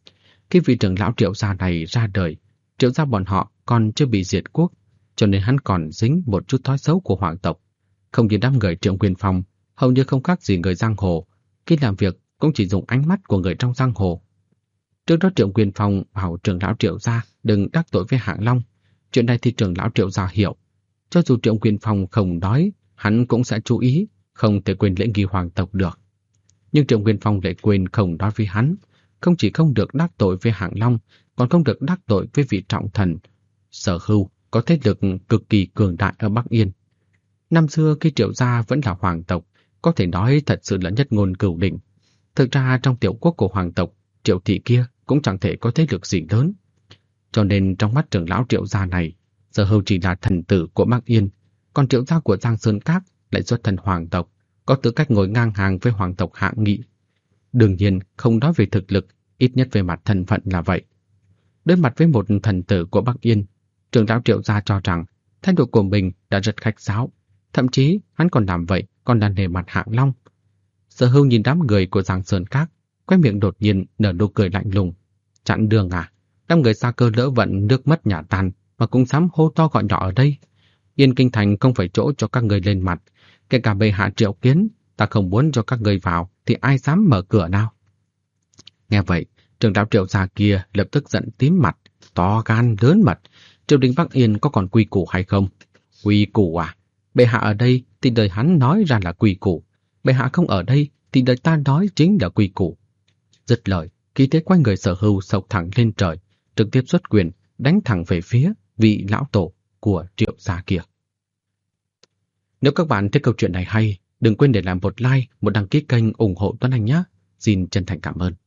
Khi vị trưởng lão Triệu gia này ra đời, Triệu gia bọn họ còn chưa bị diệt quốc, cho nên hắn còn dính một chút thói xấu của hoàng tộc. Không như đám người Triệu Quyền Phong, hầu như không khác gì người giang hồ, khi làm việc cũng chỉ dùng ánh mắt của người trong giang hồ. Trước đó Triệu Quyền Phong bảo trưởng lão Triệu gia đừng đắc tội với Hạng Long. Chuyện này thì trưởng lão Triệu gia hiểu. Cho dù Triệu Quyền Phong không nói, hắn cũng sẽ chú ý, không thể quên lễ nghi hoàng tộc được. Nhưng Triệu Quyền Phong lại quên không nói với hắn, không chỉ không được đắc tội với Hạng Long, còn không được đắc tội với vị trọng thần Sở Hưu có thế lực cực kỳ cường đại ở Bắc Yên. Năm xưa khi Triệu gia vẫn là hoàng tộc, có thể nói thật sự là nhất ngôn cửu đỉnh. Thực ra trong tiểu quốc của hoàng tộc, Triệu thị kia cũng chẳng thể có thế lực gì lớn. Cho nên trong mắt trưởng lão Triệu gia này, Sở Hưu chỉ là thần tử của Bắc Yên, còn Triệu gia của Giang Sơn Các lại xuất thân hoàng tộc, có tư cách ngồi ngang hàng với hoàng tộc hạng nghị. Đương nhiên không nói về thực lực, ít nhất về mặt thân phận là vậy. Đối mặt với một thần tử của Bắc Yên, trưởng lão Triệu gia cho rằng thái độ của mình đã rất khách sáo, thậm chí hắn còn làm vậy còn là nể mặt Hạng Long. Sở Hưu nhìn đám người của Giang Sơn Các, khóe miệng đột nhiên nở nụ cười lạnh lùng. Chặn đường à? Đám người xa cơ lỡ vận nước mất nhà tan mà cũng dám hô to gọi nhỏ ở đây. Yên Kinh Thành không phải chỗ cho các người lên mặt, kể cả bệ hạ Triệu Kiến, ta không muốn cho các người vào thì ai dám mở cửa nào? Nghe vậy, trưởng lão Triệu gia kia lập tức giận tím mặt, to gan lớn mật. Triều đình Bắc Yên có còn quy củ hay không? Quy củ à? Bệ hạ ở đây thì đời hắn nói ra là quy củ, bệ hạ không ở đây thì đời ta nói chính là quy củ. Dứt lời, khí thế quanh người Sở Hưu sộc thẳng lên trời, trực tiếp xuất quyền đánh thẳng về phía vị lão tổ của Triệu gia kia. Nếu các bạn thích câu chuyện này hay, đừng quên để làm một like, một đăng ký kênh ủng hộ Tuấn Anh nhé. Xin chân thành cảm ơn.